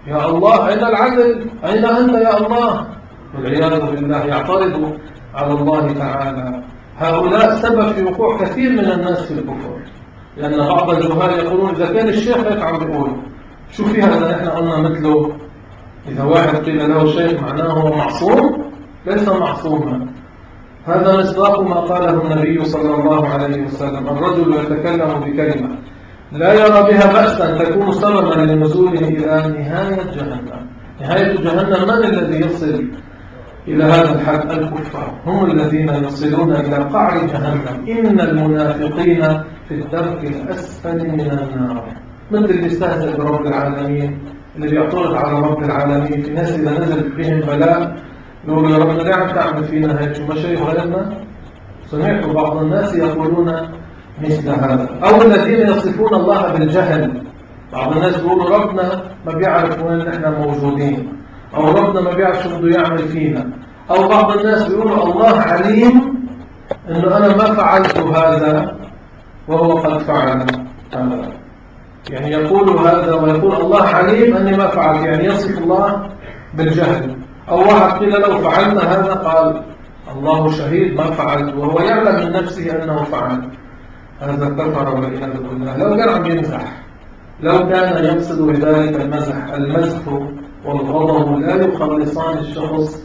يا الله أين العدل؟ أين أنت يا الله؟ والعياذ بالله يعترض على الله تعالى. هؤلاء سبب في وقوع كثير من الناس في الكفر، لأن بعض الجهال يقولون إذا كان الشيخ هيك عم بيقول شو في هذا نحن قلنا مثله؟ إذا واحد قيل له شيخ معناه هو معصوم؟ ليس معصوما. هذا مصداق ما قاله النبي صلى الله عليه وسلم: الرجل يتكلم بكلمة لا يرى بها بأسا تكون سببا لنزوله إلى نهاية جهنم. نهاية جهنم من الذي يصل إلى هذا الحد؟ الكفار هم الذين يصلون إلى قعر جهنم. إن المنافقين في الدرك الأسفل من النار. مثل اللي يستهزئ برب العالمين، اللي بيعترض على رب العالمين. في ناس إذا نزل بهم بلاء يقولوا يا ربنا ليه عم تعمل فينا هيك؟ شو ما شيء غيرنا؟ سمعت بعض الناس يقولون مثل هذا. أو الذين يصفون الله بالجهل. بعض الناس يقولوا ربنا ما بيعرف وين نحن موجودين، أو ربنا ما بيعرف شو بده يعمل فينا. أو بعض الناس يقولوا الله عليم إنه أنا ما فعلت هذا وهو قد فعل هذا. يعني يقول هذا ويقول الله عليم أني ما فعلت، يعني يصف الله بالجهل. أو واحد قيل لو فعلت هذا قال الله شهيد ما فعلت، وهو يعلم من نفسه أنه فعل. هذا كفر والعياذ بالله. لو كان عم يمزح، لو كان يقصد بذلك المزح، المزح والغضب لا يخلصان الشخص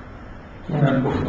من الكفر.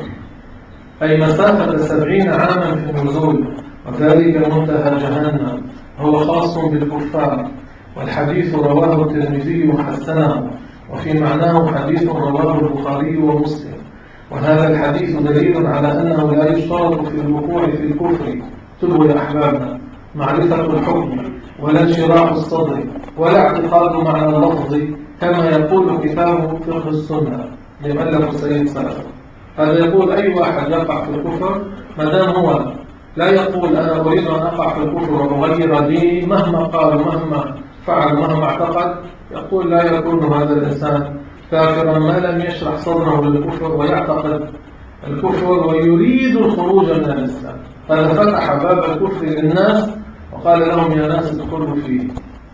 أي مسافة سبعين عاما في النزول، وذلك منتهى جهنم، هو خاص بالكفار. والحديث رواه الترمذي وحسنه، وفي معناه حديث رواه البخاري ومسلم. وهذا الحديث دليل على أنه لا يشترط في الوقوع في الكفر تلو يا أحبابنا معرفة الحكم ولا انشراح الصدر ولا اعتقاد معنى اللفظ، كما يقول كتاب فقه السنة لمؤلف السيد سعد. هذا يقول أي واحد يقع في الكفر ما دام هو لا يقول أنا أريد أن أقع في الكفر وأغير ديني مهما قال ومهما فعل ومهما اعتقد، يقول لا يكون هذا الإنسان كافرا ما لم يشرح صدره للكفر ويعتقد الكفر ويريد الخروج من الإسلام. هذا فتح باب الكفر للناس وقال لهم يا ناس ادخلوا فيه.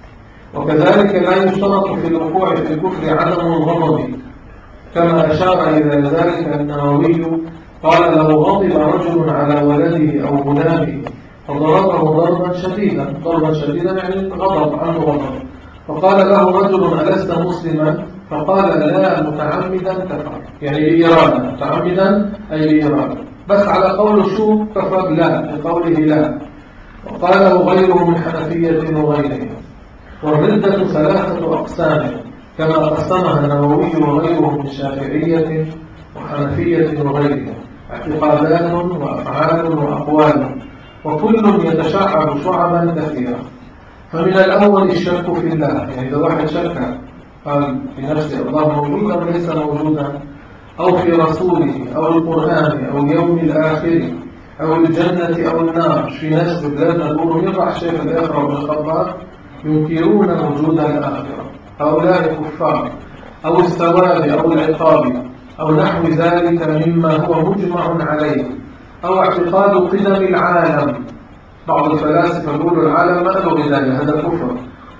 وكذلك لا يشترط في الوقوع في الكفر عدم الغضب، كما أشار إلى ذلك النووي قال لو غضب رجل على ولده أو غلامه فضربه ضربا شديدا، ضربا شديدا يعني غضب عنه غضب، فقال له رجل ألست مسلما؟ فقال لا متعمدا كفر، يعني بإرادة، متعمدا أي بإرادة، بس على قول شو كفر؟ لا، بقوله لا. وقاله غيره من حنفية وغيره. والردة ثلاثة أقسام كما قسمها النووي وغيره من شافعية وحنفية وغيرها: اعتقادات وأفعال وأقوال، وكل يتشعب شعبا كثيرة. فمن الأول الشك في الله، يعني إذا واحد شك قال في نفسه الله موجود أو ليس موجودا، أو في رسوله أو القرآن أو اليوم الآخر أو الجنة أو النار. في ناس بلادنا يقولوا يضع شيء في الآخرة والخطاب ينكرون وجود الآخرة، هؤلاء كفار. أو الثواب أو العقاب أو نحو ذلك مما هو مجمع عليه. أو اعتقاد قدم العالم، بعض الفلاسفة يقولوا العالم ما له بداية، هذا كفر.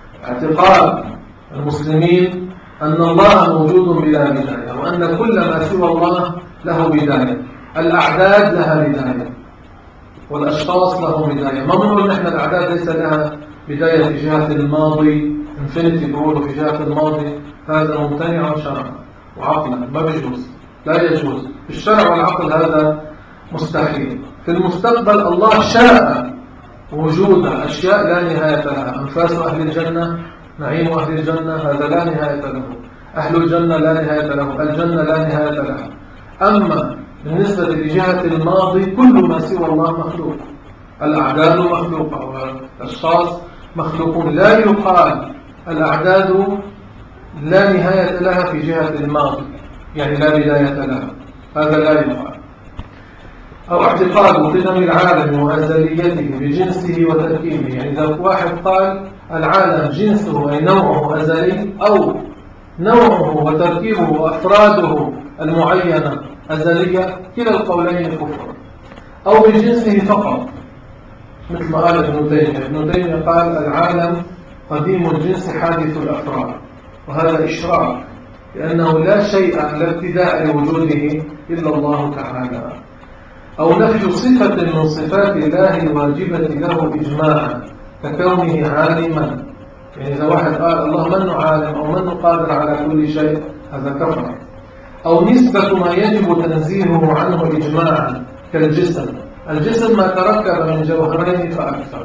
اعتقاد المسلمين أن الله موجود بلا بداية، وأن كل ما سوى الله له بداية. الأعداد لها بداية والأشخاص لهم بداية. ما بنقول نحن الأعداد ليس لها بداية في جهة الماضي، انفينيتي بيقولوا في جهة الماضي، هذا ممتنع شرعا وعقلا، ما بيجوز، لا يجوز في الشرع والعقل، هذا مستحيل. في المستقبل الله شاء وجود أشياء لا نهاية لها، أنفاس أهل الجنة، نعيم أهل الجنة، هذا لا نهاية له. أهل الجنة لا نهاية له، الجنة لا نهاية لها. أما بالنسبة لجهة الماضي كل ما سوى الله مخلوق، الأعداد مخلوقة والأشخاص مخلوقون. لا يقال الأعداد لا نهاية لها في جهة الماضي، يعني لا بداية لها، هذا لا يقال. أو اعتقاد قدم العالم وأزليته بجنسه وتركيبه، يعني إذا واحد قال العالم جنسه أي نوعه أزلي، أو نوعه وتركيبه وأفراده المعينة أزلية، كلا القولين كفر. أو بجنسه فقط، مثل ما قال ابن تيمية. ابن تيمية قال العالم قديم الجنس حادث الأفراد، وهذا إشراك، لأنه لا شيء لا ابتداء لوجوده إلا الله تعالى. أو نفي صفة من صفات الله الواجبة له إجماعا ككونه عالما، يعني إذا واحد قال الله منه عالم أو منه قادر على كل شيء هذا كفر. أو نسبة ما يجب تنزيهه عنه إجماعا كالجسم، الجسم ما تركب من جوهرين فأكثر،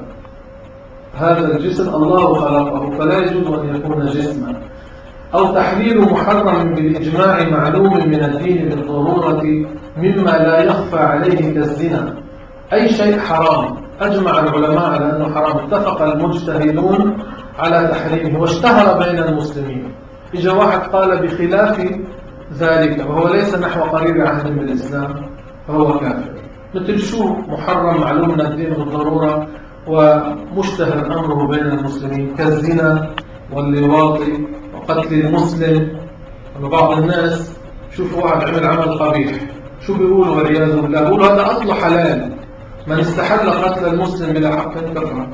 هذا الجسم الله خلقه فلا يجوز أن يكون جسما. أو تحليل محرم بالإجماع معلوم من الدين بالضرورة مما لا يخفى عليه كالزنا، أي شيء حرام أجمع العلماء على أنه حرام، اتفق المجتهدون على تحريمه واشتهر بين المسلمين. إجا واحد قال بخلاف ذلك وهو ليس نحو قريب عهد بالإسلام فهو كافر. مثل شو محرم معلوم من الدين بالضرورة ومشتهر أمره بين المسلمين كالزنا واللواط وقتل المسلم. بعض الناس شوفوا واحد عمل عمل قبيح شو بيقولوا والعياذ بالله، بيقولوا هذا أصله حلال، من استحل قتل المسلم بلا حق كفر.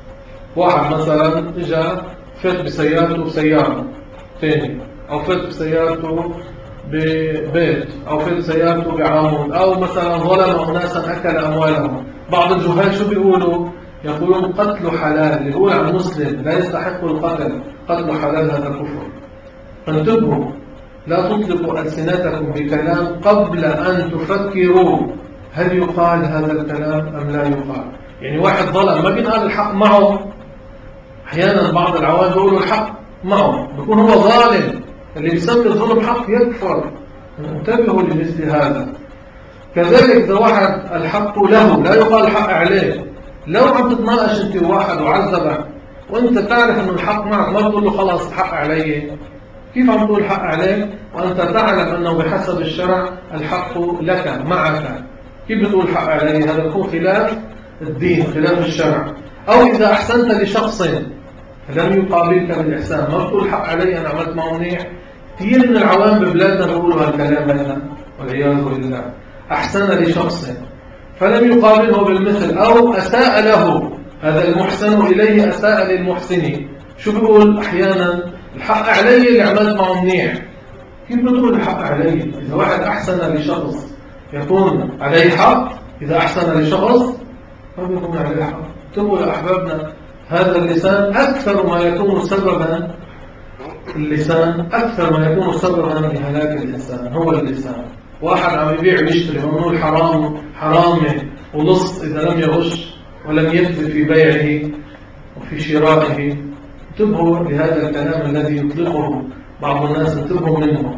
واحد مثلا اجى فات بسيارته بسيارة ثاني، أو فات بسيارته ببيت، أو فات بسيارته بعمود، أو مثلا ظلم أناسا أكل أموالهم. بعض الجهال شو بيقولوا؟ يقولون قتل حلال، اللي يقول عن مسلم لا يستحق القتل قتل حلال هذا كفر. فانتبهوا، لا تطلقوا ألسنتكم بكلام قبل أن تفكروا هل يقال هذا الكلام أم لا يقال. يعني واحد ظلم ما بينقال الحق معه، أحيانا بعض العوام بيقولوا الحق معه بيكون هو ظالم، اللي بيسمي الظلم حق يكفر. انتبهوا لمثل هذا. كذلك إذا واحد الحق له لا يقال الحق عليه، لو عم تتناقش أنت واحد وعذبك وأنت تعرف أنه الحق معك ما بتقول له خلاص الحق علي، كيف عم تقول الحق عليك وأنت تعلم أنه بحسب الشرع الحق لك معك؟ كيف بتقول الحق علي؟ هذا يكون خلاف الدين خلاف الشرع. أو إذا أحسنت لشخص لم يقابلك بالإحسان ما بتقول الحق علي أنا عملت معه منيح. كثير من العوام ببلادنا بيقولوا هالكلام هذا والعياذ بالله. أحسن لشخص فلم يقابله بالمثل أو أساء له، هذا المحسن إليه أساء للمحسن. شو بيقول أحيانا؟ الحق علي اللي عملت معه منيح. كيف بتقول الحق علي؟ إذا واحد أحسن لشخص يكون عليه حق، إذا أحسن لشخص ما بيكون عليه حق. انتبهوا يا أحبابنا، هذا اللسان أكثر ما يكون سببا، اللسان أكثر ما يكون سببا لهلاك الإنسان هو اللسان. واحد عم يبيع ويشتري ممنوع حرام حرامه ولص إذا لم يغش ولم يكذب في بيعه وفي شرائه. انتبهوا لهذا الكلام الذي يطلقه بعض الناس، انتبهوا منه.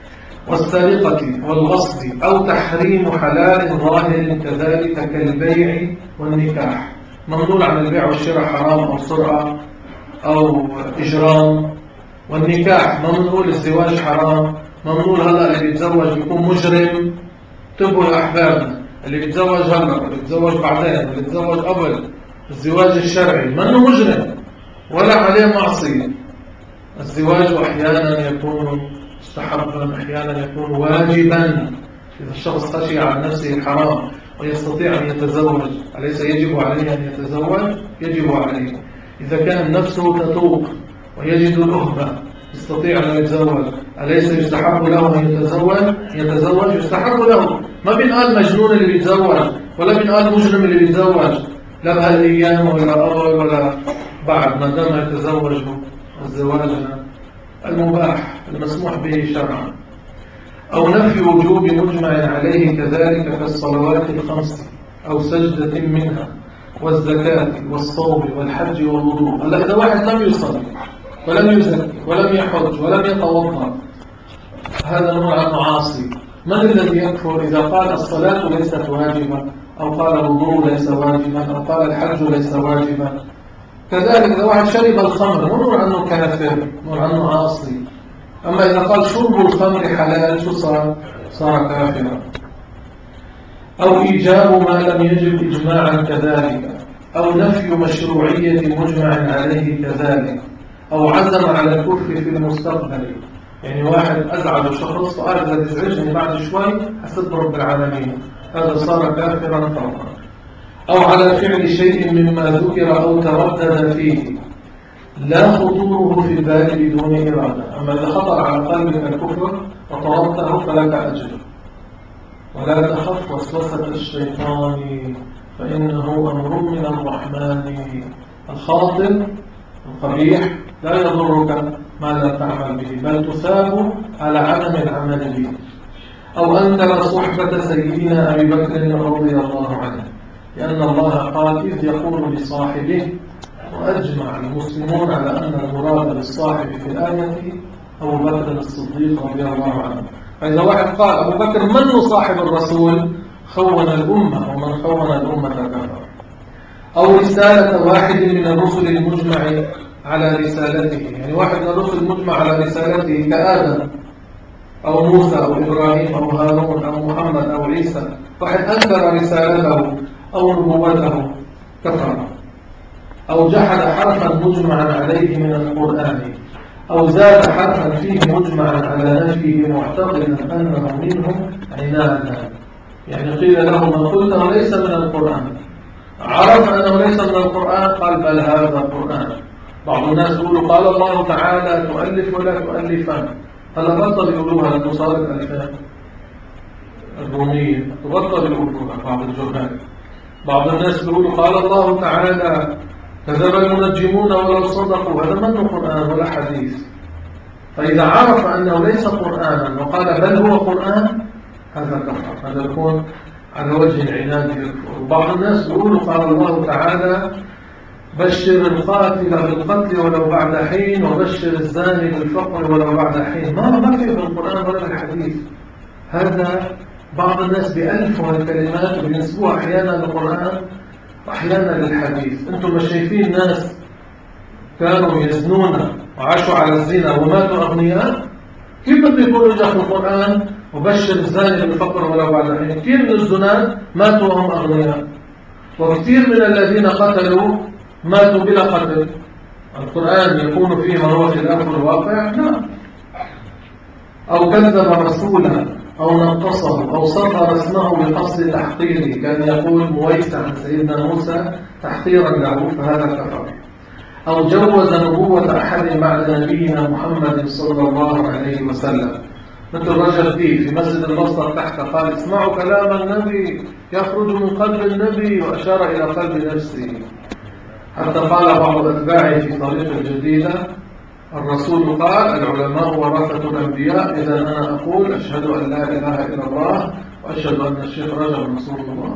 والسرقة والغصب أو تحريم حلال ظاهر كذلك كالبيع والنكاح، ممنوع عن البيع والشراء حرام أو سرقة أو إجرام. والنكاح ممنوع، الزواج حرام ممنوع. هلا اللي بيتزوج بيكون مجرم. انتبهوا يا أحبابنا، اللي بيتزوج هلا اللي بيتزوج بعدين اللي بيتزوج قبل الزواج الشرعي منه مجرم ولا عليه معصية. الزواج أحيانا يكون مستحبا أحيانا يكون واجبا. إذا الشخص خشي عن نفسه الحرام ويستطيع أن يتزوج أليس يجب عليه أن يتزوج؟ يجب عليه. إذا كان نفسه تتوق ويجد الأهبة يستطيع أن يتزوج أليس يستحب له أن يتزوج؟ يتزوج يستحب له. ما بنقال مجنون اللي بيتزوج ولا بنقال مجرم اللي بيتزوج، لا بهالأيام ولا أول ولا بعد، ما دام يتزوج الزواج المباح المسموح به شرعا. أو نفي وجوب مجمع عليه كذلك كالصلوات الخمس أو سجدة منها والزكاة والصوم والحج والوضوء. هلا إذا واحد لم يصلي ولم يزكي ولم يحج ولم يتوضأ هذا نوع عاصي. من الذي يكفر إذا قال الصلاة ليست واجبة أو قال الوضوء ليس واجبا أو قال الحج ليس واجبا؟ كذلك إذا واحد شرب الخمر نقول عنه كافر، نقول عنه عاصي. أما إذا قال شرب الخمر حلال شو صار؟ صار كافرا. أو إيجاب ما لم يجب إجماعا كذلك، أو نفي مشروعية مجمع عليه كذلك، أو عزم على الكفر في المستقبل. يعني واحد أزعج شخص وقال إذا تزعجني بعد شوي حسب رب العالمين، هذا صار كافرا فوقا. أو على فعل شيء مما ذكر أو تردد فيه، لا خطوره في البال بدون إرادة. أما إذا خطر على قلبك الكفر وطلبته فلك أجر. ولا تخف وسوسة الشيطان فإنه أمر من الرحمن. الخاطر القبيح لا يضرك ما لا تعمل به، بل تثاب على عدم العمل به. أو أن ترى صحبة سيدنا أبي بكر رضي الله عنه، لأن الله قال إذ يقول لصاحبه، وأجمع المسلمون على أن المراد بالصاحب في الآية أبو بكر الصديق رضي الله عنه. فإذا واحد قال أبو بكر من صاحب الرسول خون الأمة، ومن خون الأمة كفر. أو رسالة واحد من الرسل المجمع على رسالته، يعني واحد من الرسل المجمع على رسالته كآدم أو موسى أو إبراهيم أو هارون أو محمد أو عيسى، واحد أنكر رسالته أو نبوته كفر. أو جحد حرفا مجمعا عليه من القرآن، أو زاد حرفا فيه مجمعا على نفيه معتقدا أنه منه عنادا، يعني قيل له ما قلته ليس من القرآن، عرف أنه ليس من القرآن قال بل هذا القرآن. بعض الناس يقولوا قال الله تعالى تؤلف ولا تؤلفان، هلا بطل يقولوها لأنه صارت ألفان الرومية، تبطل يقولوها بعض الجهال. بعض الناس يقولوا قال الله تعالى كذب المنجمون ولو صدقوا، هذا من قرآن ولا حديث. فإذا عرف أنه ليس قرآنا وقال بل هو قرآن هذا كفر، هذا يكون على وجه العناد يكفر. وبعض الناس يقولوا قال الله تعالى بشر القاتل بالقتل ولو بعد حين، وبشر الزاني بالفقر ولو بعد حين. ما ما في في القرآن ولا في الحديث. هذا بعض الناس بألفوا الكلمات وبينسبوها أحيانا للقرآن وأحيانا للحديث. أنتم مش شايفين ناس كانوا يزنون وعاشوا على الزنا وماتوا أغنياء؟ كيف بده يكون جاء في القرآن وبشر الزاني بالفقر ولو بعد حين؟ كثير من الزنات ماتوا وهم أغنياء، وكثير من الذين قتلوا ماتوا بلا قتل. القرآن يكون فيه ما هو خلاف الواقع؟ لا. أو كذب رسولا أو نقصه أو صغر اسمه بقصد تحقيره، كان يقول مويس عن سيدنا موسى تحقيرا له، فهذا كفر. أو جوز نبوة أحد بعد نبينا محمد صلى الله عليه وسلم، مثل رجل دي في مسجد البصرة تحت قال اسمعوا كلام النبي يخرج من قلب النبي، وأشار إلى قلب نفسه. حتى قال بعض أتباعه في طريق الجديدة الرسول قال العلماء ورثة الأنبياء، إذا أنا أقول أشهد أن لا إله إلا الله وأشهد أن الشيخ رجب رسول الله.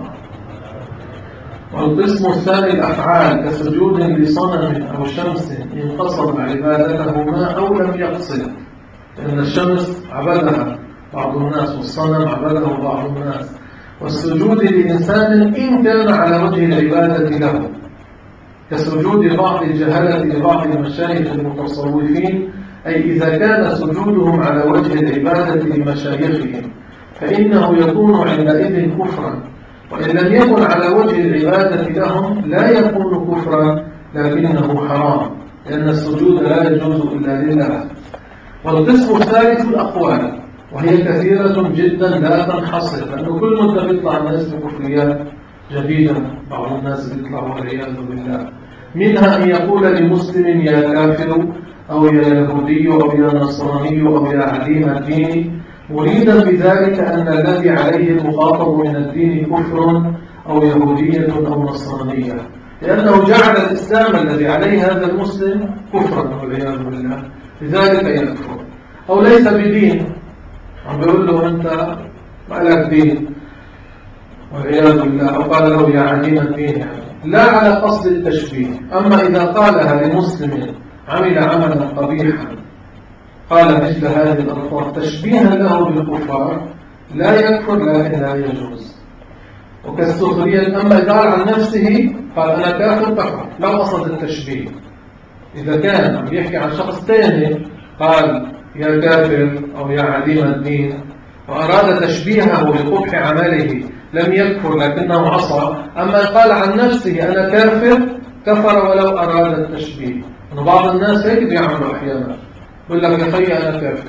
والقسم الثاني الأفعال كسجود لصنم أو شمس إن قصد عبادتهما أو لم يقصد، لأن الشمس عبدها بعض الناس والصنم عبده بعض الناس. والسجود لإنسان إن كان على وجه العبادة له، كسجود بعض الجهلة لبعض المشايخ المتصوفين، أي إذا كان سجودهم على وجه العبادة لمشايخهم فإنه يكون عندئذ كفرا، وإن لم يكن على وجه العبادة لهم لا يكون كفرا لكنه حرام، لأن السجود لا يجوز إلا لله. والقسم الثالث الأقوال، وهي كثيرة جدا لا تنحصر، لأنه كل مدة بيطلع الناس بكفريات جديدة، بعض الناس بيطلعوا والعياذ بالله. منها أن يقول لمسلم يا كافر أو يا يهودي أو يا نصراني أو يا عديم الدين، مريدا بذلك أن الذي عليه المخاطب من الدين كفر أو يهودية أو نصرانية، لأنه جعل الإسلام الذي عليه هذا المسلم كفرا والعياذ بالله، لذلك يكفر. أو ليس بدين، عم بيقول له أنت ما لك دين والعياذ بالله، أو قال له يا عديم الدين، يعني لا على قصد التشبيه. أما إذا قالها لمسلم عمل عملا قبيحا قال مثل هذه الألفاظ تشبيها له بالكفار لا يكفر لكن لا يجوز. وكالسخرية، أما إذا قال عن نفسه قال أنا كافر كفر لا قصد التشبيه. إذا كان عم يحكي عن شخص ثاني قال يا كافر أو يا عديم الدين وأراد تشبيهه بقبح عمله لم يكفر لكنه عصى. أما قال عن نفسه أنا كافر كفر ولو أراد التشبيه. بعض الناس هيك بيعملوا أحيانا، يقول لك يا خي أنا كافر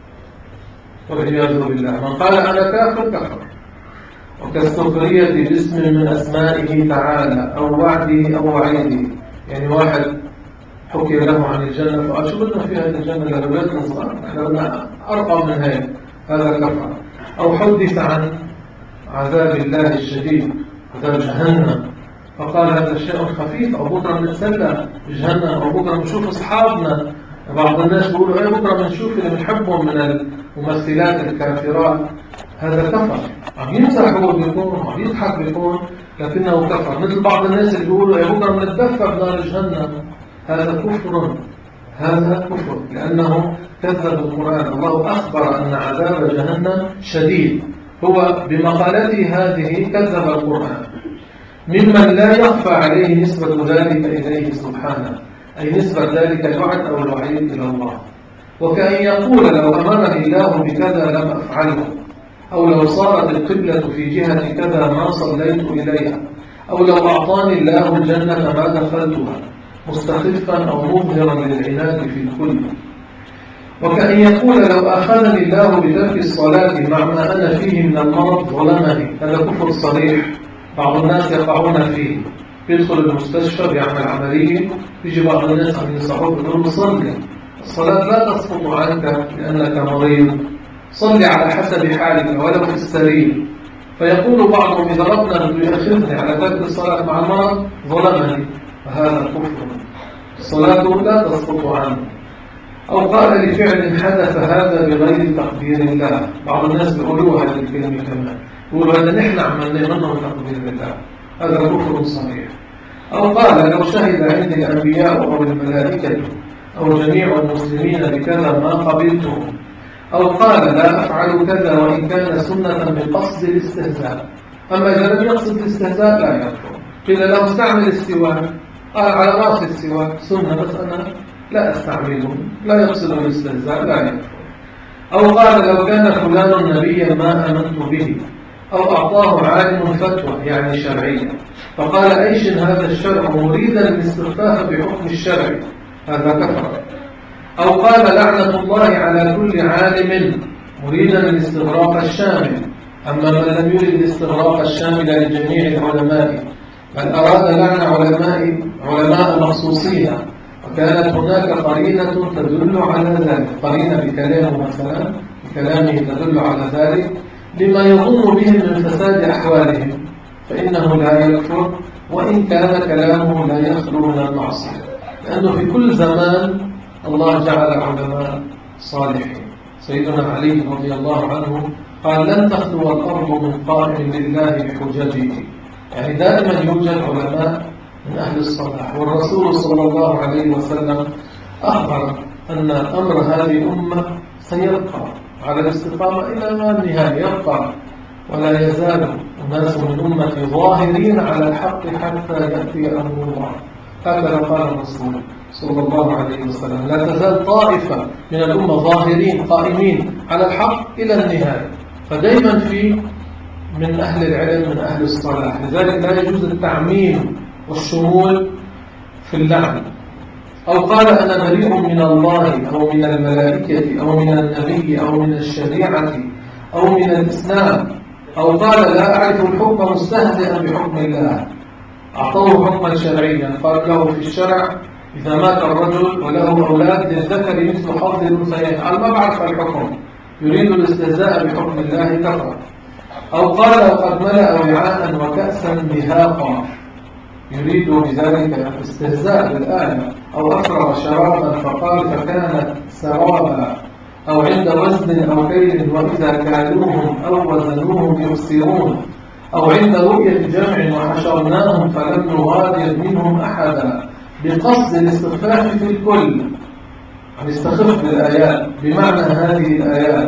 والعياذ بالله، من قال أنا كافر كفر. وكالسخرية باسم من أسمائه تعالى أو وعده أو وعيده، يعني واحد حكي له عن الجنة فقال شو بدنا في هذه الجنة لروايتنا صغار، نحن بدنا أرقى من هيك، هذا كفر. أو حدث عن عذاب الله الشديد، عذاب جهنم، فقال هذا شيء خفيف، أو بكرة بنتسلى بجهنم، أو بكرة بنشوف أصحابنا. بعض الناس بيقولوا إيه بكرة بنشوف اللي بنحبهم من الممثلات الكافرات، هذا كفر، عم يمزح هو بيكون، عم يضحك بيكون، لكنه كفر. مثل بعض الناس اللي بيقولوا إيه بكرة بنتدفى بنار جهنم، هذا كفر، هذا كفر، لأنه كذب القرآن. الله أخبر أن عذاب جهنم شديد، هو بمقالته هذه كذب القرآن، ممن لا يخفى عليه نسبة ذلك إليه سبحانه، أي نسبة ذلك الوعد أو الوعيد إلى الله. وكأن يقول لو أمرني الله بكذا لم أفعله، أو لو صارت القبلة في جهة كذا ما صليت إليها، أو لو أعطاني الله الجنة ما دخلتها، مستخفا أو مظهرا للعناد في الكل. وكأن يقول لو أخذني الله بترك الصلاة مع ما أنا فيه من المرض ظلمني، هذا كفر صريح بعض الناس يقعون فيه. يدخل المستشفى بيعمل عملية، يجي بعض الناس عم ينصحوه يقولوا صلي، الصلاة لا تسقط عنك لأنك مريض، صلي على حسب حالك ولو في السرير. فيقول بعضهم إذا ربنا بده يأخذني على ترك الصلاة مع المرض ظلمني، فهذا كفر، الصلاة لا تسقط عنه. أو قال لفعل حدث هذا بغير تقدير الله، بعض الناس بيقولوا هذه الكلمة كمان، يقولوا هذا نحن عملنا منه تقدير الله، هذا كفر صريح. أو قال لو شهد عندي الأنبياء أو الملائكة أو جميع المسلمين بكذا ما قبلتهم. أو قال لا أفعل كذا وإن كان سنة بقصد الاستهزاء، أما إذا لم يقصد الاستهزاء لا يكفر. قيل له استعمل السواك، قال على رأس السواك سنة بس أنا لا أستعمله، لا يقصد الاستهزاء لا يكفر. أو قال لو كان فلان نبيا ما آمنت به، أو أعطاه عالم فتوى يعني شرعية فقال أيش هذا الشرع مريدا الاستخفاف بحكم الشرع، هذا كفر. أو قال لعنة الله على كل عالم مريدا الاستغراق الشامل، أما من لم يرد الاستغراق الشامل لجميع العلماء بل أراد لعن علماء علماء مخصوصين، وكانت هناك قرينة تدل على ذلك، قرينة بكلامه مثلا، بكلامه تدل على ذلك لما يظن بهم من فساد أحوالهم، فإنه لا يكفر وإن كان كلامه لا يخلو من المعصية، لأنه في كل زمان الله جعل علماء صالحين. سيدنا علي رضي الله عنه قال لن تخلو الأرض من قائم لله بحججه، يعني دائما يوجد علماء من أهل الصلاح. والرسول صلى الله عليه وسلم أخبر أن أمر هذه الأمة سيبقى على الاستقامة إلى النهاية، يبقى ولا يزال الناس من أمة ظاهرين على الحق حتى يأتي أمر الله، هكذا قال الرسول صلى الله عليه وسلم لا تزال طائفة من الأمة ظاهرين قائمين على الحق إلى النهاية. فدايما في من أهل العلم من أهل الصلاح، لذلك لا يجوز التعميم والشمول في اللعن. أو قال أنا بريء من الله أو من الملائكة أو من النبي أو من الشريعة أو من الإسلام. أو قال لا أعرف الحكم مستهزئا بحكم الله، أعطوه حكما شرعيا، قال له في الشرع إذا مات الرجل وله أولاد للذكر مثل حظ الأنثيين، قال ما بعرف الحكم، يريد الاستهزاء بحكم الله كفر. أو قال قد ملأ وعاء وكأسا بهاقا، يريد بذلك الاستهزاء بالآية. أو أفرغ شرابا فقال فكانت سرابا. أو عند وزن أو كيل وإذا كالوهم أو وزنوهم يخسرون. أو عند رؤية جمع وحشرناهم فلم نغادر منهم أحدا، بقصد الاستخفاف في الكل، عم يستخف بالآيات بمعنى هذه الآيات.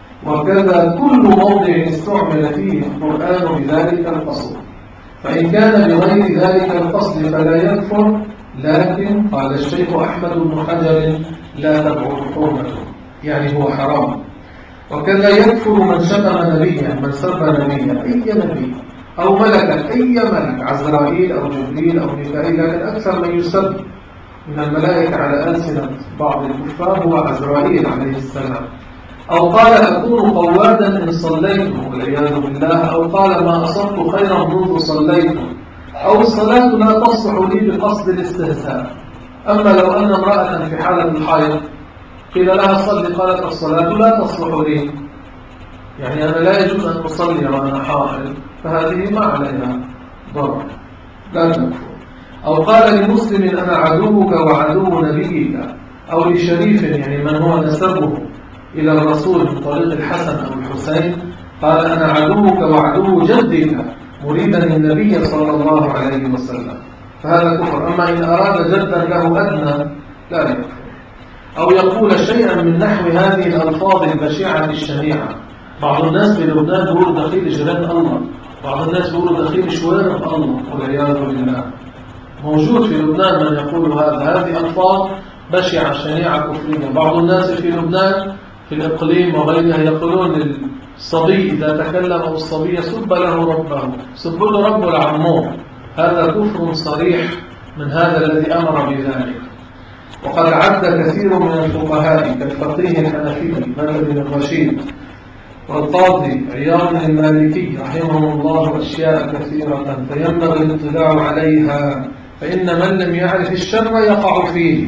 وكذا كل موضع استعمل فيه القرآن بذلك القصد، فإن كان بغير ذلك القصد فلا يكفر، لكن قال الشيخ أحمد بن حجر لا تبعد حرمته، يعني هو حرام. وكذا يكفر من شتم نبيا، من سب نبيا أي نبي أو ملكا أي ملك، عزرائيل أو جبريل أو ميكائيل، لكن أكثر من يسب من الملائكة على ألسنة بعض الكفار هو عزرائيل عليه السلام. أو قال أكون قوادا إن صليت والعياذ بالله. أو قال ما أصبت خيرا منذ صليت. أو الصلاة لا تصلح لي بقصد الاستهزاء، أما لو أن امرأة في حالة الحيض قيل لها صلي، قالت الصلاة لا تصلح لي، يعني أنا لا يجوز أن أصلي وأنا حائض، فهذه ما عليها ضرر لا تكفر. أو قال لمسلم أنا عدوك وعدو نبيك، أو لشريف يعني من هو نسبه إلى الرسول من طريق الحسن أو الحسين، قال أنا عدوك وعدو جدك مريدا النبي صلى الله عليه وسلم، فهذا كفر. أما إن أراد جدا له أدنى لا يكفر. أو يقول شيئا من نحو هذه الألفاظ البشعة الشنيعة. بعض الناس في لبنان بيقولوا دخيل جيران الله، بعض الناس بيقولوا دخيل شوارب الله والعياذ بالله. موجود في لبنان من يقول هذا. هذه ألفاظ بشعة شنيعة كفرية. بعض الناس في لبنان في الإقليم وغيرها يقولون للصبي إذا تكلم أو الصبي سب له ربه، سب له ربه العمور. هذا كفر صريح من هذا الذي أمر بذلك. وقد عد كثير من الفقهاء كالفقيه الحنفي مالك بن الرشيد والقاضي عياض المالكي رحمه الله أشياء كثيرة فينبغي الاطلاع عليها، فإن من لم يعرف الشر يقع فيه.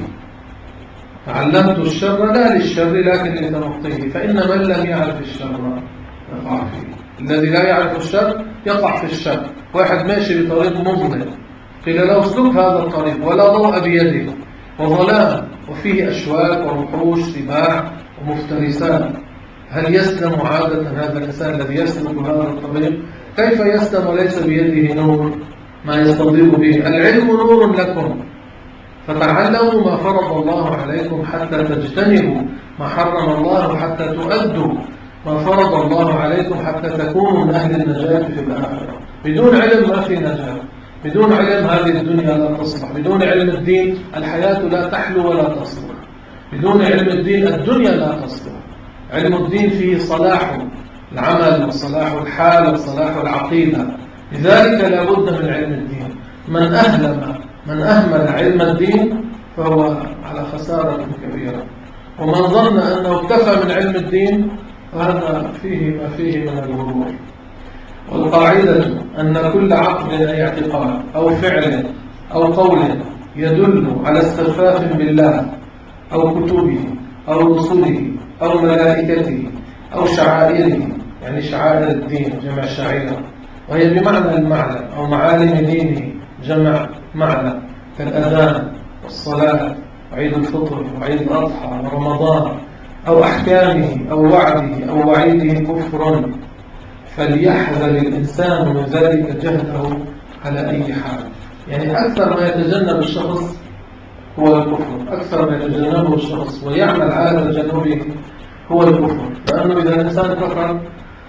تعلمت الشر لا للشر لكن لتنقيه، فإن من لم يعرف الشر يقع فيه. الذي لا يعرف الشر يقع في الشر. واحد ماشي بطريق مظلم قيل له اسلك هذا الطريق ولا ضوء بيده وظلام وفيه أشواك ووحوش سباع ومفترسات، هل يسلم عادة هذا الإنسان الذي يسلك هذا الطريق؟ كيف يسلم وليس بيده نور ما يستضيء به؟ العلم نور لكم فتعلموا ما فرض الله عليكم حتى تجتنبوا ما حرم الله، حتى تؤدوا ما فرض الله عليكم حتى تكونوا من أهل النجاة في الآخرة. بدون علم ما في نجاة، بدون علم هذه الدنيا لا تصلح، بدون علم الدين الحياة لا تحلو ولا تصلح، بدون علم الدين الدنيا لا تصلح. علم الدين فيه صلاح العمل وصلاح الحال وصلاح العقيدة، لذلك لا بد من علم الدين. من أهلم من أهمل علم الدين فهو على خسارة كبيرة، ومن ظن أنه اكتفى من علم الدين فهذا فيه ما فيه من الغرور. والقاعدة أن كل عقد أي اعتقاد أو فعل أو قول يدل على استخفاف بالله أو كتبه أو رسله أو ملائكته أو شعائره، يعني شعائر الدين جمع شعيرة، وهي بمعنى المعنى أو معالم دينه جمع معنى، كالأذان والصلاة وعيد الفطر وعيد الأضحى ورمضان، أو أحكامه أو وعده أو وعيده كفر، فليحذر الإنسان من ذلك جهله على أي حال. يعني أكثر ما يتجنب الشخص هو الكفر، أكثر ما يتجنبه الشخص ويعمل على تجنبه هو الكفر، لأنه إذا الإنسان كفر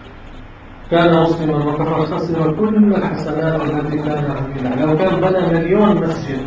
كان مسلما وكفر خسر كل الحسنات التي كان عملها. لو كان بنى مليون مسجد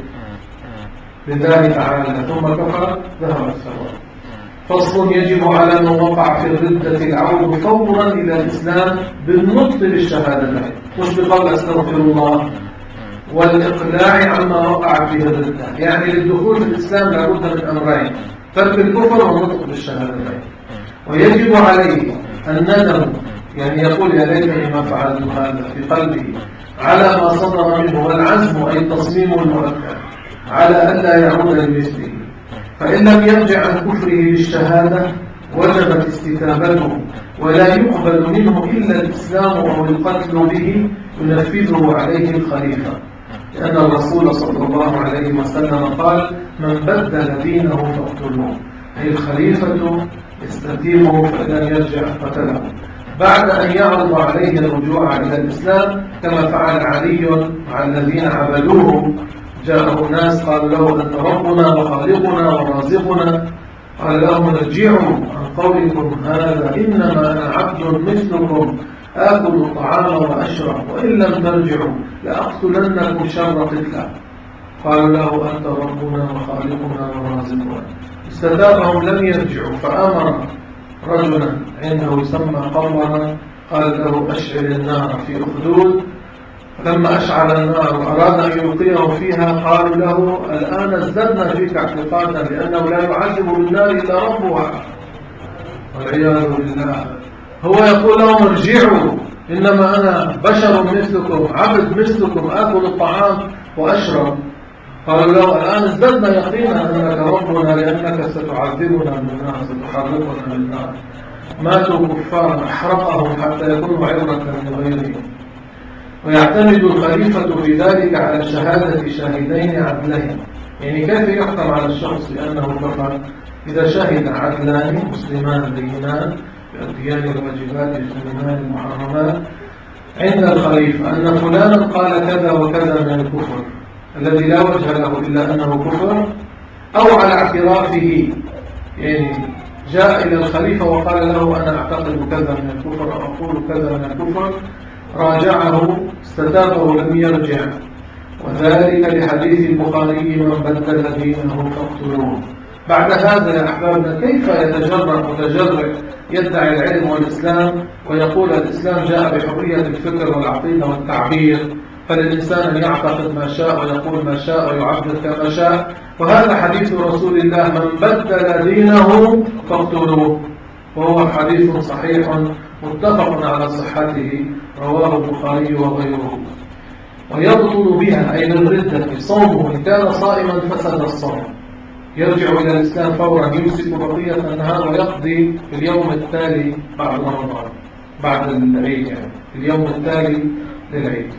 لله تعالى ثم كفر ذهب الثواب. فصل: يجب على من وقع في الردة العود فورا إلى الإسلام بالنطق بالشهادتين، مش بقول أستغفر الله، والإقلاع عما وقع فيه الردة. يعني للدخول في الإسلام لابد من أمرين: ترك الكفر والنطق بالشهادتين. ويجب عليه الندم، يعني يقول يا ليتني ما فعلت هذا في قلبه، على ما صدر منه، والعزم أي التصميم المؤكد على ألا يعود لمثله. فإن لم يرجع عن كفره بالشهادة وجبت استتابته، ولا يقبل منه إلا الإسلام أو القتل به ينفذه عليه الخليفة، لأن الرسول صلى الله عليه وسلم قال: من بدل دينه فاقتلوه، أي الخليفة يستتيبه فإن يرجع قتله، بعد أن يعرض عليه الرجوع إلى الإسلام، كما فعل علي مع الذين عبدوه. جاءه الناس قالوا له: أنت ربنا وخالقنا ورازقنا، قال لهم: ارجعوا عن قولكم هذا، إنما أنا عبد مثلكم آكل الطعام وأشرب، وإن لم ترجعوا لأقتلنكم شر قتلى. قالوا له: أنت ربنا وخالقنا ورازقنا. استتابهم لم يرجعوا، فأمر رجلا عنده يسمى قمرا، قال له: أشعل النار في أخدود. فلما أشعل النار وأراد أن يلقيه فيها قالوا له: الآن ازددنا فيك اعتقادا، لأنه لا يعذب بالنار إلا ربها، والعياذ بالله. هو يقول لهم: ارجعوا، إنما أنا بشر مثلكم، عبد مثلكم، آكل الطعام وأشرب. قالوا له الآن ازددنا يقينا أنك ربنا لأنك ستعذبنا بالنار ستحرقنا بالنار. ماتوا كفارا أحرقهم حتى يكونوا عبرة لغيرهم. ويعتمد الخليفة في ذلك على شهادة شاهدين عدلين. يعني كيف يحكم على الشخص بأنه كفر؟ إذا شهد عدلان مسلمان دينان بأديان الواجبات يجتنبان المحرمات عند الخليفة أن فلانا قال كذا وكذا من الكفر الذي لا وجه له إلا أنه كفر، أو على اعترافه، يعني جاء إلى الخليفة وقال له أنا أعتقد كذا من الكفر أو أقول كذا من الكفر، راجعه استتابه ولم يرجع. وذلك لحديث البخاري من بدل دينه فاقتلوه. بعد هذا يا أحبابنا كيف يتجرأ متجرئ يدعي العلم والإسلام ويقول الإسلام جاء بحرية الفكر والعقيدة والتعبير، فللإنسان أن يعتقد ما شاء ويقول ما شاء ويعبر كما شاء، وهذا حديث رسول الله من بدل دينه فاقتلوه، وهو حديث صحيح متفق على صحته رواه البخاري وغيره. ويبطل بها أي بالردة صومه إن كان صائما فسد الصوم، يرجع إلى الإسلام فورا، يمسك بقية النهار ويقضي في اليوم التالي بعد رمضان بعد العيد، يعني في اليوم التالي للعيد.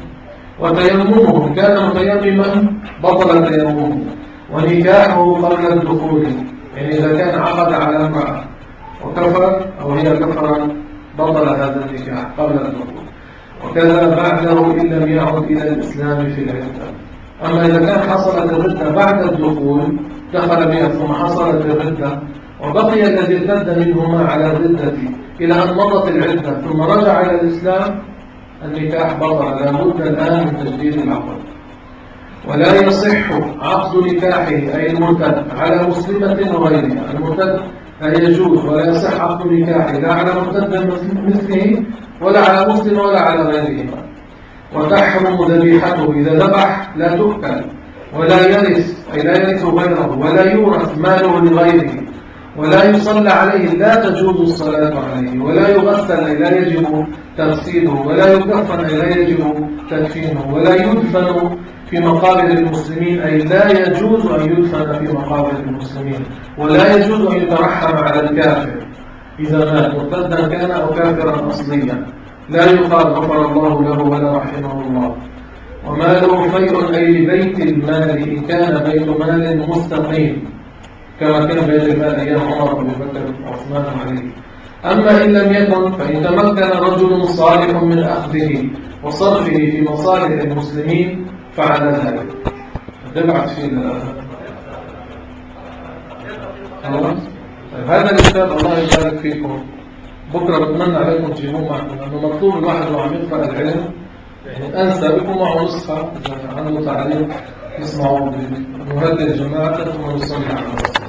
وتيممه كان متيمما بطل تيممه. ونكاحه قبل الدخول، يعني إذا كان عقد على امرأة وكفر أو هي كفرت بطل هذا النكاح قبل الدخول. وكذا بعده إن لم يعد إلى الإسلام في العدة. أما إذا كان حصلت الردة بعد الدخول دخل بها ثم حصلت الردة وبقي الذي ارتد منهما على الردة إلى أن مضت العدة ثم رجع إلى الإسلام، النكاح بطل، لا بد الآن من تجديد العقد. ولا يصح عقد نكاحه أي المرتد على مسلمة وغيرها. المرتد لا يجوز ولا يصح عقد نكاحه لا على مرتد مثله ولا على مسلم ولا على غيرهما. وتحرم ذبيحته، إذا ذبح لا تؤكل ولا يرث أي لا يرث غيره ولا يورث ماله لغيره ولا يصلى عليه، لا تجوز الصلاة عليه، ولا يغسل أي لا يجب تغسيله، ولا يكفن أي لا يجب تكفينه، ولا يدفن في مقابر المسلمين أي لا يجوز أن يدفن في مقابر المسلمين، ولا يجوز أن يترحم على الكافر إذا مات مرتدا كان أو كافرا أصليا، لا يقال غفر الله له ولا رحمه الله. وماله فيء أي لبيت المال إن كان بيت مال مستقيم كما كان بيت المال أيام عمر بن بكر وعثمان عليه. أما إن لم يكن فإن تمكن رجل صالح من أخذه وصرفه في مصالح المسلمين فعل ذلك. دفعت في خلاص. هذا الكتاب الله يبارك فيكم، بكرة بتمنى عليكم تجيبوه معكم لأنه مطلوب الواحد وعم يقرأ العلم، يعني أنسى بكم معه نسخة إذا عنده تعليق يسمعوا بمهدد جماعة ثم نصلي على